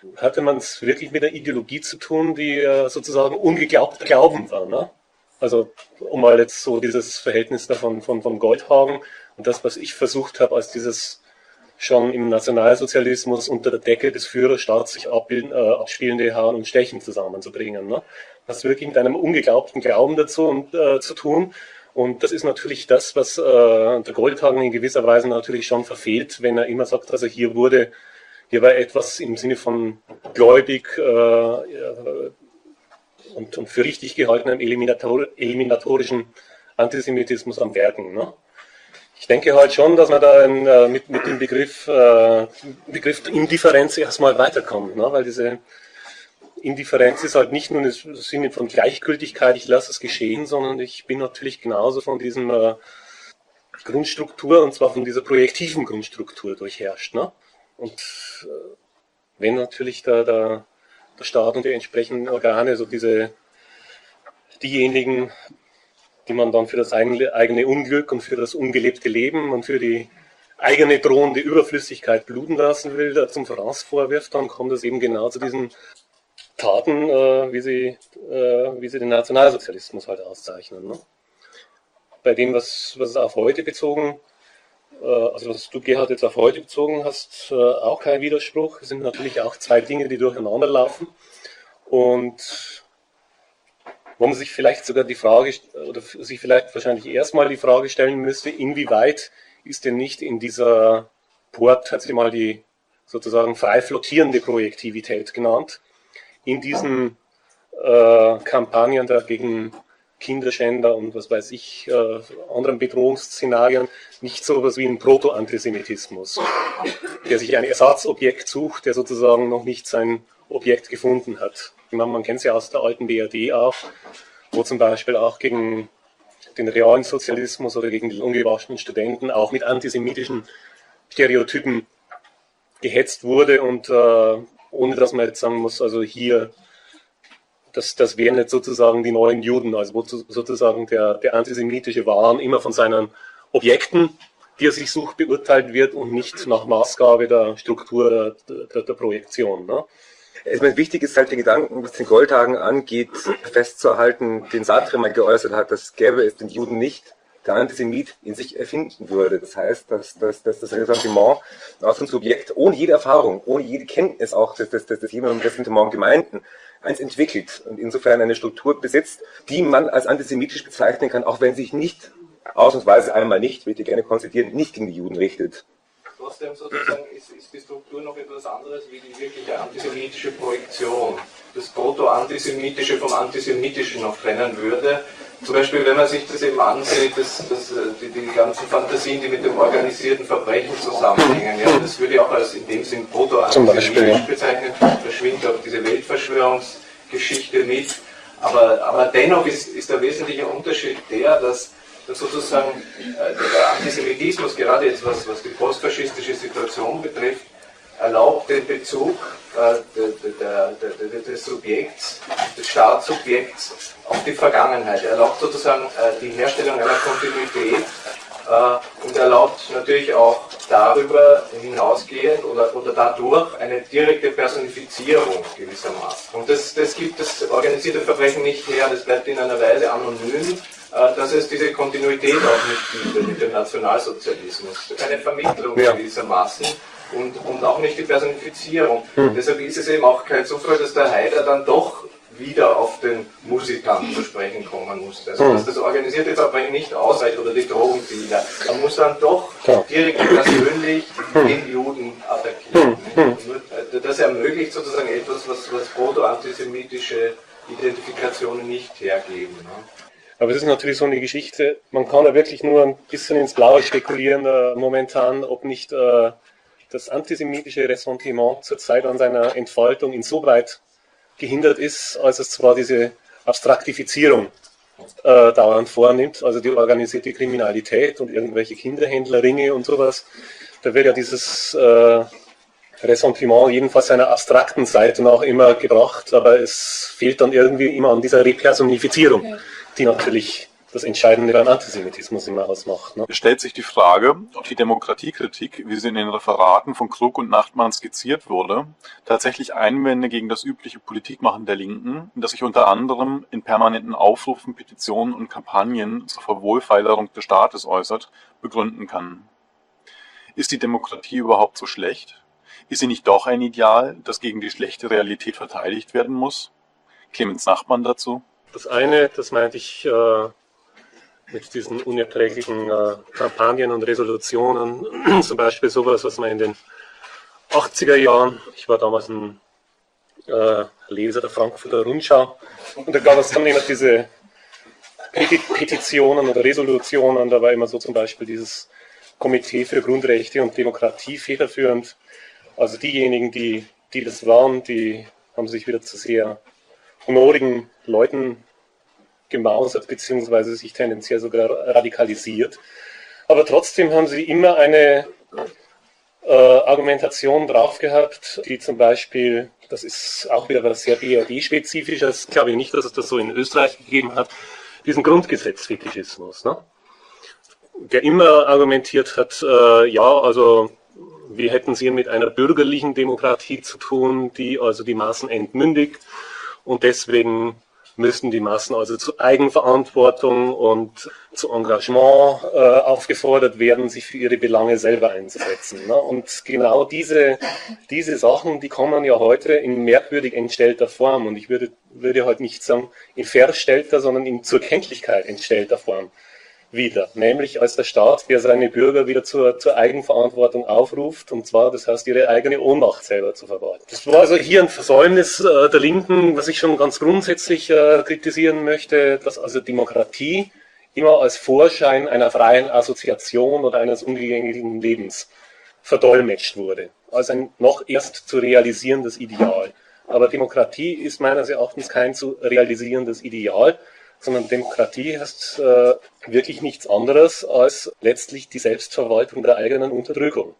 hatte man es wirklich mit einer Ideologie zu tun, die äh, sozusagen ungeglaubt Glauben war. Ne? Also um mal jetzt so dieses Verhältnis davon von, von Goldhagen und das, was ich versucht habe, als dieses schon im Nationalsozialismus unter der Decke des Führerstaats sich abbilden, äh, abspielende Hauen und Stechen zusammenzubringen. Ne? Das ist wirklich mit einem ungeglaubten Glauben dazu und, äh, zu tun. Und das ist natürlich das, was äh, der Goldhagen in gewisser Weise natürlich schon verfehlt, wenn er immer sagt, also hier wurde, hier war etwas im Sinne von gläubig äh, und, und für richtig gehaltenem Eliminator, eliminatorischen Antisemitismus am Werken. Ne? Ich denke halt schon, dass man da in, äh, mit, mit dem Begriff, äh, Begriff Indifferenz erstmal weiterkommt, ne? Weil diese Indifferenz ist halt nicht nur im Sinne von Gleichgültigkeit, ich lasse es geschehen, sondern ich bin natürlich genauso von diesem äh, Grundstruktur, und zwar von dieser projektiven Grundstruktur durchherrscht. Ne? Und äh, wenn natürlich der, der, der Staat und die entsprechenden Organe, so diese diejenigen, die man dann für das eigene, eigene Unglück und für das ungelebte Leben und für die eigene drohende Überflüssigkeit bluten lassen will, da zum Voraus vorwirft, dann kommt es eben genau zu diesen Taten, äh, wie, sie, äh, wie sie den Nationalsozialismus halt auszeichnen. Ne? Bei dem, was, was auf heute bezogen, äh, also was du, Gerhard, jetzt auf heute bezogen hast, äh, auch kein Widerspruch. Es sind natürlich auch zwei Dinge, die durcheinander laufen. Und wo man sich vielleicht sogar die Frage, oder sich vielleicht wahrscheinlich erstmal die Frage stellen müsste, inwieweit ist denn nicht in dieser Port, hat sie mal die sozusagen frei flottierende Projektivität genannt, in diesen äh, Kampagnen da gegen Kinderschänder und was weiß ich, äh, anderen Bedrohungsszenarien, nicht so etwas wie ein Proto-Antisemitismus, der sich ein Ersatzobjekt sucht, der sozusagen noch nicht sein Objekt gefunden hat. Ich meine, man kennt es ja aus der alten B R D auch, wo zum Beispiel auch gegen den realen Sozialismus oder gegen die ungewaschenen Studenten auch mit antisemitischen Stereotypen gehetzt wurde und äh, ohne dass man jetzt sagen muss, also hier, das, das wären jetzt sozusagen die neuen Juden, also wo sozusagen der, der antisemitische Wahn immer von seinen Objekten, die er sich sucht, beurteilt wird und nicht nach Maßgabe der Struktur der, der, der Projektion. Ne? Ich meine, wichtig ist halt den Gedanken, was den Goldhagen angeht, festzuhalten, den Sartre mal geäußert hat, dass gäbe es den Juden nicht, der Antisemit in sich erfinden würde. Das heißt, dass, dass, dass das Ressentiment aus dem Subjekt ohne jede Erfahrung, ohne jede Kenntnis auch des, des, des, des jemandem Ressentiment gemeinten, eins entwickelt und insofern eine Struktur besitzt, die man als antisemitisch bezeichnen kann, auch wenn sich nicht, ausnahmsweise einmal nicht, würde ich gerne konstatieren, nicht gegen die Juden richtet. Trotzdem sozusagen ist, ist die Struktur noch etwas anderes wie die wirkliche antisemitische Projektion. Das Proto-Antisemitische vom Antisemitischen noch trennen würde. Zum Beispiel, wenn man sich das eben ansieht, das, das, die, die ganzen Fantasien, die mit dem organisierten Verbrechen zusammenhängen, ja, das würde ich auch als in dem Sinn proto-antisemitisch bezeichnen, da schwingt auch diese Weltverschwörungsgeschichte mit. Aber, aber dennoch ist, ist der wesentliche Unterschied der, dass, dass sozusagen äh, der Antisemitismus, gerade jetzt was, was die postfaschistische Situation betrifft, erlaubt den Bezug äh, der, der, der, des Subjekts, des Staatssubjekts auf die Vergangenheit. Er erlaubt sozusagen äh, die Herstellung einer Kontinuität äh, und erlaubt natürlich auch darüber hinausgehend oder, oder dadurch eine direkte Personifizierung gewissermaßen. Und das, das gibt das organisierte Verbrechen nicht her, das bleibt in einer Weise anonym, äh, dass es diese Kontinuität auch nicht gibt mit dem Nationalsozialismus. Keine Vermittlung ja. gewissermaßen. Und, und auch nicht die Personifizierung. Hm. Deshalb ist es eben auch kein Zufall, dass der Haider dann doch wieder auf den Musikanten zu sprechen kommen musste. Also hm. dass das organisierte Verbrechen nicht ausreicht oder die Drogendealer. Man muss dann doch ja. direkt persönlich hm. den Juden attackieren. Hm. Das ermöglicht sozusagen etwas, was, was proto-antisemitische Identifikationen nicht hergeben. Ne? Aber es ist natürlich so eine Geschichte, man kann ja wirklich nur ein bisschen ins Blaue spekulieren äh, momentan, ob nicht äh, das antisemitische Ressentiment zurzeit an seiner Entfaltung insoweit gehindert ist, als es zwar diese Abstraktifizierung äh, dauernd vornimmt, also die organisierte Kriminalität und irgendwelche Kinderhändlerringe und sowas, da wird ja dieses äh, Ressentiment jedenfalls seiner abstrakten Seite noch immer gebracht, aber es fehlt dann irgendwie immer an dieser Repersonifizierung, die natürlich das Entscheidende beim Antisemitismus immer ausmacht. Ne? Es stellt sich die Frage, ob die Demokratiekritik, wie sie in den Referaten von Krug und Nachtmann skizziert wurde, tatsächlich Einwände gegen das übliche Politikmachen der Linken, das sich unter anderem in permanenten Aufrufen, Petitionen und Kampagnen zur Verwohlfeilerung des Staates äußert, begründen kann. Ist die Demokratie überhaupt so schlecht? Ist sie nicht doch ein Ideal, das gegen die schlechte Realität verteidigt werden muss? Clemens Nachtmann dazu. Das eine, das meinte ich äh, mit diesen unerträglichen äh, Kampagnen und Resolutionen, zum Beispiel sowas, was man in den achtziger Jahren, ich war damals ein äh, Leser der Frankfurter Rundschau, und da gab es dann immer diese Petitionen oder Resolutionen, da war immer so zum Beispiel dieses Komitee für Grundrechte und Demokratie federführend. Also diejenigen, die, die das waren, die haben sich wieder zu sehr honorigen Leuten gemausert, beziehungsweise sich tendenziell sogar radikalisiert. Aber trotzdem haben sie immer eine äh, Argumentation drauf gehabt, die zum Beispiel, das ist auch wieder was sehr B R D-spezifisches, glaube ich nicht, dass es das so in Österreich gegeben hat, diesen Grundgesetzfetischismus, ne? Der immer argumentiert hat, äh, ja, also wir hätten es hier mit einer bürgerlichen Demokratie zu tun, die also die Massen entmündigt, und deswegen müssten die Massen also zu Eigenverantwortung und zu Engagement äh, aufgefordert werden, sich für ihre Belange selber einzusetzen. Ne? Und genau diese, diese Sachen, die kommen ja heute in merkwürdig entstellter Form, und ich würde, würde heute nicht sagen in verstellter, sondern in zur Kenntlichkeit entstellter Form wieder, nämlich als der Staat, der seine Bürger wieder zur, zur Eigenverantwortung aufruft, und zwar, das heißt, ihre eigene Ohnmacht selber zu verwalten. Das war also hier ein Versäumnis äh, der Linken, was ich schon ganz grundsätzlich äh, kritisieren möchte, dass also Demokratie immer als Vorschein einer freien Assoziation oder eines ungängigten Lebens verdolmetscht wurde, als ein noch erst zu realisierendes Ideal. Aber Demokratie ist meines Erachtens kein zu realisierendes Ideal, sondern Demokratie heißt äh, wirklich nichts anderes als letztlich die Selbstverwaltung der eigenen Unterdrückung.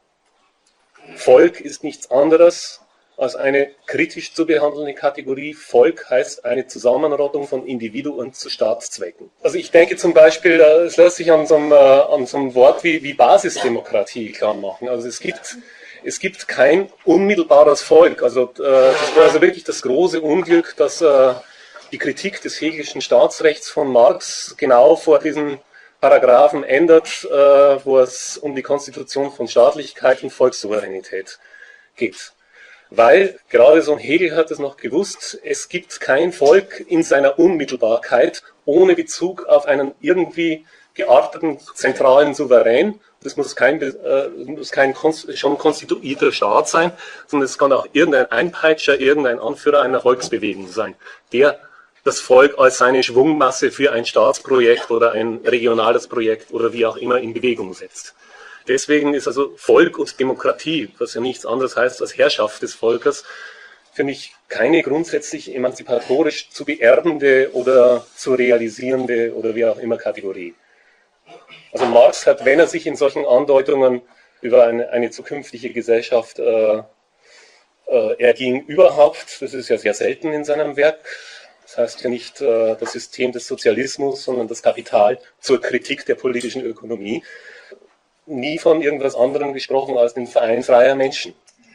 Volk ist nichts anderes als eine kritisch zu behandelnde Kategorie. Volk heißt eine Zusammenrottung von Individuen zu Staatszwecken. Also ich denke zum Beispiel, es lässt sich an so einem, äh, an so einem Wort wie, wie Basisdemokratie klar machen. Also es gibt, es gibt kein unmittelbares Volk. Also äh, das war also wirklich das große Unglück, dass äh, die Kritik des hegelischen Staatsrechts von Marx genau vor diesen Paragraphen ändert, äh, wo es um die Konstitution von Staatlichkeit und Volkssouveränität geht. Weil, gerade so ein Hegel hat es noch gewusst, es gibt kein Volk in seiner Unmittelbarkeit ohne Bezug auf einen irgendwie gearteten zentralen Souverän. Das muss kein, äh, muss kein schon konstituierter Staat sein, sondern es kann auch irgendein Einpeitscher, irgendein Anführer einer Volksbewegung sein, der das Volk als seine Schwungmasse für ein Staatsprojekt oder ein regionales Projekt oder wie auch immer in Bewegung setzt. Deswegen ist also Volk und Demokratie, was ja nichts anderes heißt als Herrschaft des Volkes, für mich keine grundsätzlich emanzipatorisch zu beerbende oder zu realisierende oder wie auch immer Kategorie. Also Marx hat, wenn er sich in solchen Andeutungen über eine, eine zukünftige Gesellschaft äh, äh, erging überhaupt, das ist ja sehr selten in seinem Werk, das heißt ja nicht äh, das System des Sozialismus, sondern das Kapital zur Kritik der politischen Ökonomie, nie von irgendwas anderem gesprochen als den Verein freier Menschen.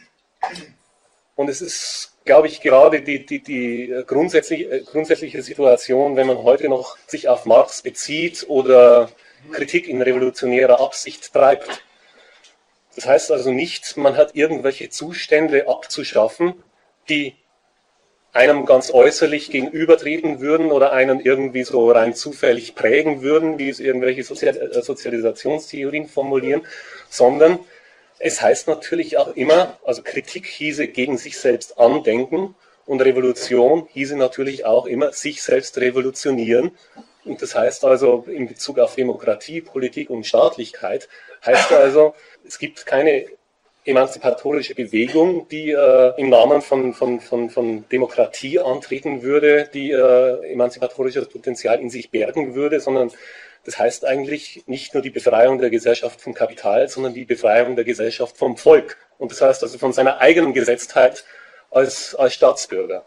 Und es ist, glaube ich, gerade die, die, die grundsätzliche, grundsätzliche Situation, wenn man heute noch sich auf Marx bezieht oder Kritik in revolutionärer Absicht treibt. Das heißt also nicht, man hat irgendwelche Zustände abzuschaffen, die einem ganz äußerlich gegenübertreten würden oder einen irgendwie so rein zufällig prägen würden, wie es irgendwelche Sozial- Sozialisationstheorien formulieren, sondern es heißt natürlich auch immer, also Kritik hieße gegen sich selbst andenken und Revolution hieße natürlich auch immer sich selbst revolutionieren. Und das heißt also in Bezug auf Demokratie, Politik und Staatlichkeit, heißt also, es gibt keine emanzipatorische Bewegung, die äh, im Namen von, von, von, von Demokratie antreten würde, die äh, emanzipatorisches Potenzial in sich bergen würde, sondern das heißt eigentlich nicht nur die Befreiung der Gesellschaft vom Kapital, sondern die Befreiung der Gesellschaft vom Volk. Und das heißt also von seiner eigenen Gesetztheit als, als Staatsbürger.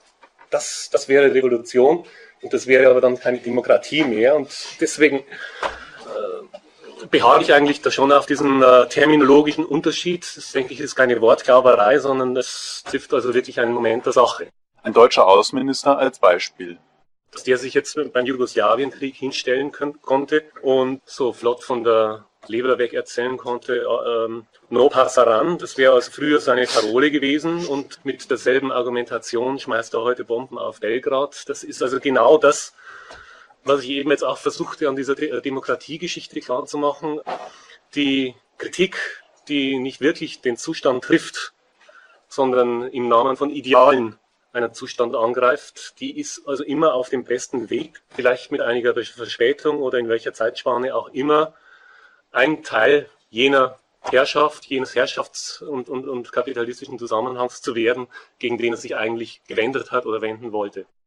das, das wäre Revolution und das wäre aber dann keine Demokratie mehr. Und deswegen äh, beharre ich eigentlich da schon auf diesen äh, terminologischen Unterschied. Das, denke ich, ist keine Wortklauberei, sondern es trifft also wirklich einen Moment der Sache. Ein deutscher Außenminister als Beispiel. Dass der sich jetzt beim Jugoslawienkrieg hinstellen kon- konnte und so flott von der Leber weg erzählen konnte, ähm, no passaran, das wäre also früher seine Parole gewesen und mit derselben Argumentation schmeißt er heute Bomben auf Belgrad. Das ist also genau das, was ich eben jetzt auch versuchte an dieser De- Demokratiegeschichte klarzumachen. Die Kritik, die nicht wirklich den Zustand trifft, sondern im Namen von Idealen einen Zustand angreift, die ist also immer auf dem besten Weg, vielleicht mit einiger Verspätung oder in welcher Zeitspanne auch immer, ein Teil jener Herrschaft, jenes Herrschafts- und, und, und kapitalistischen Zusammenhangs zu werden, gegen den er sich eigentlich gewendet hat oder wenden wollte.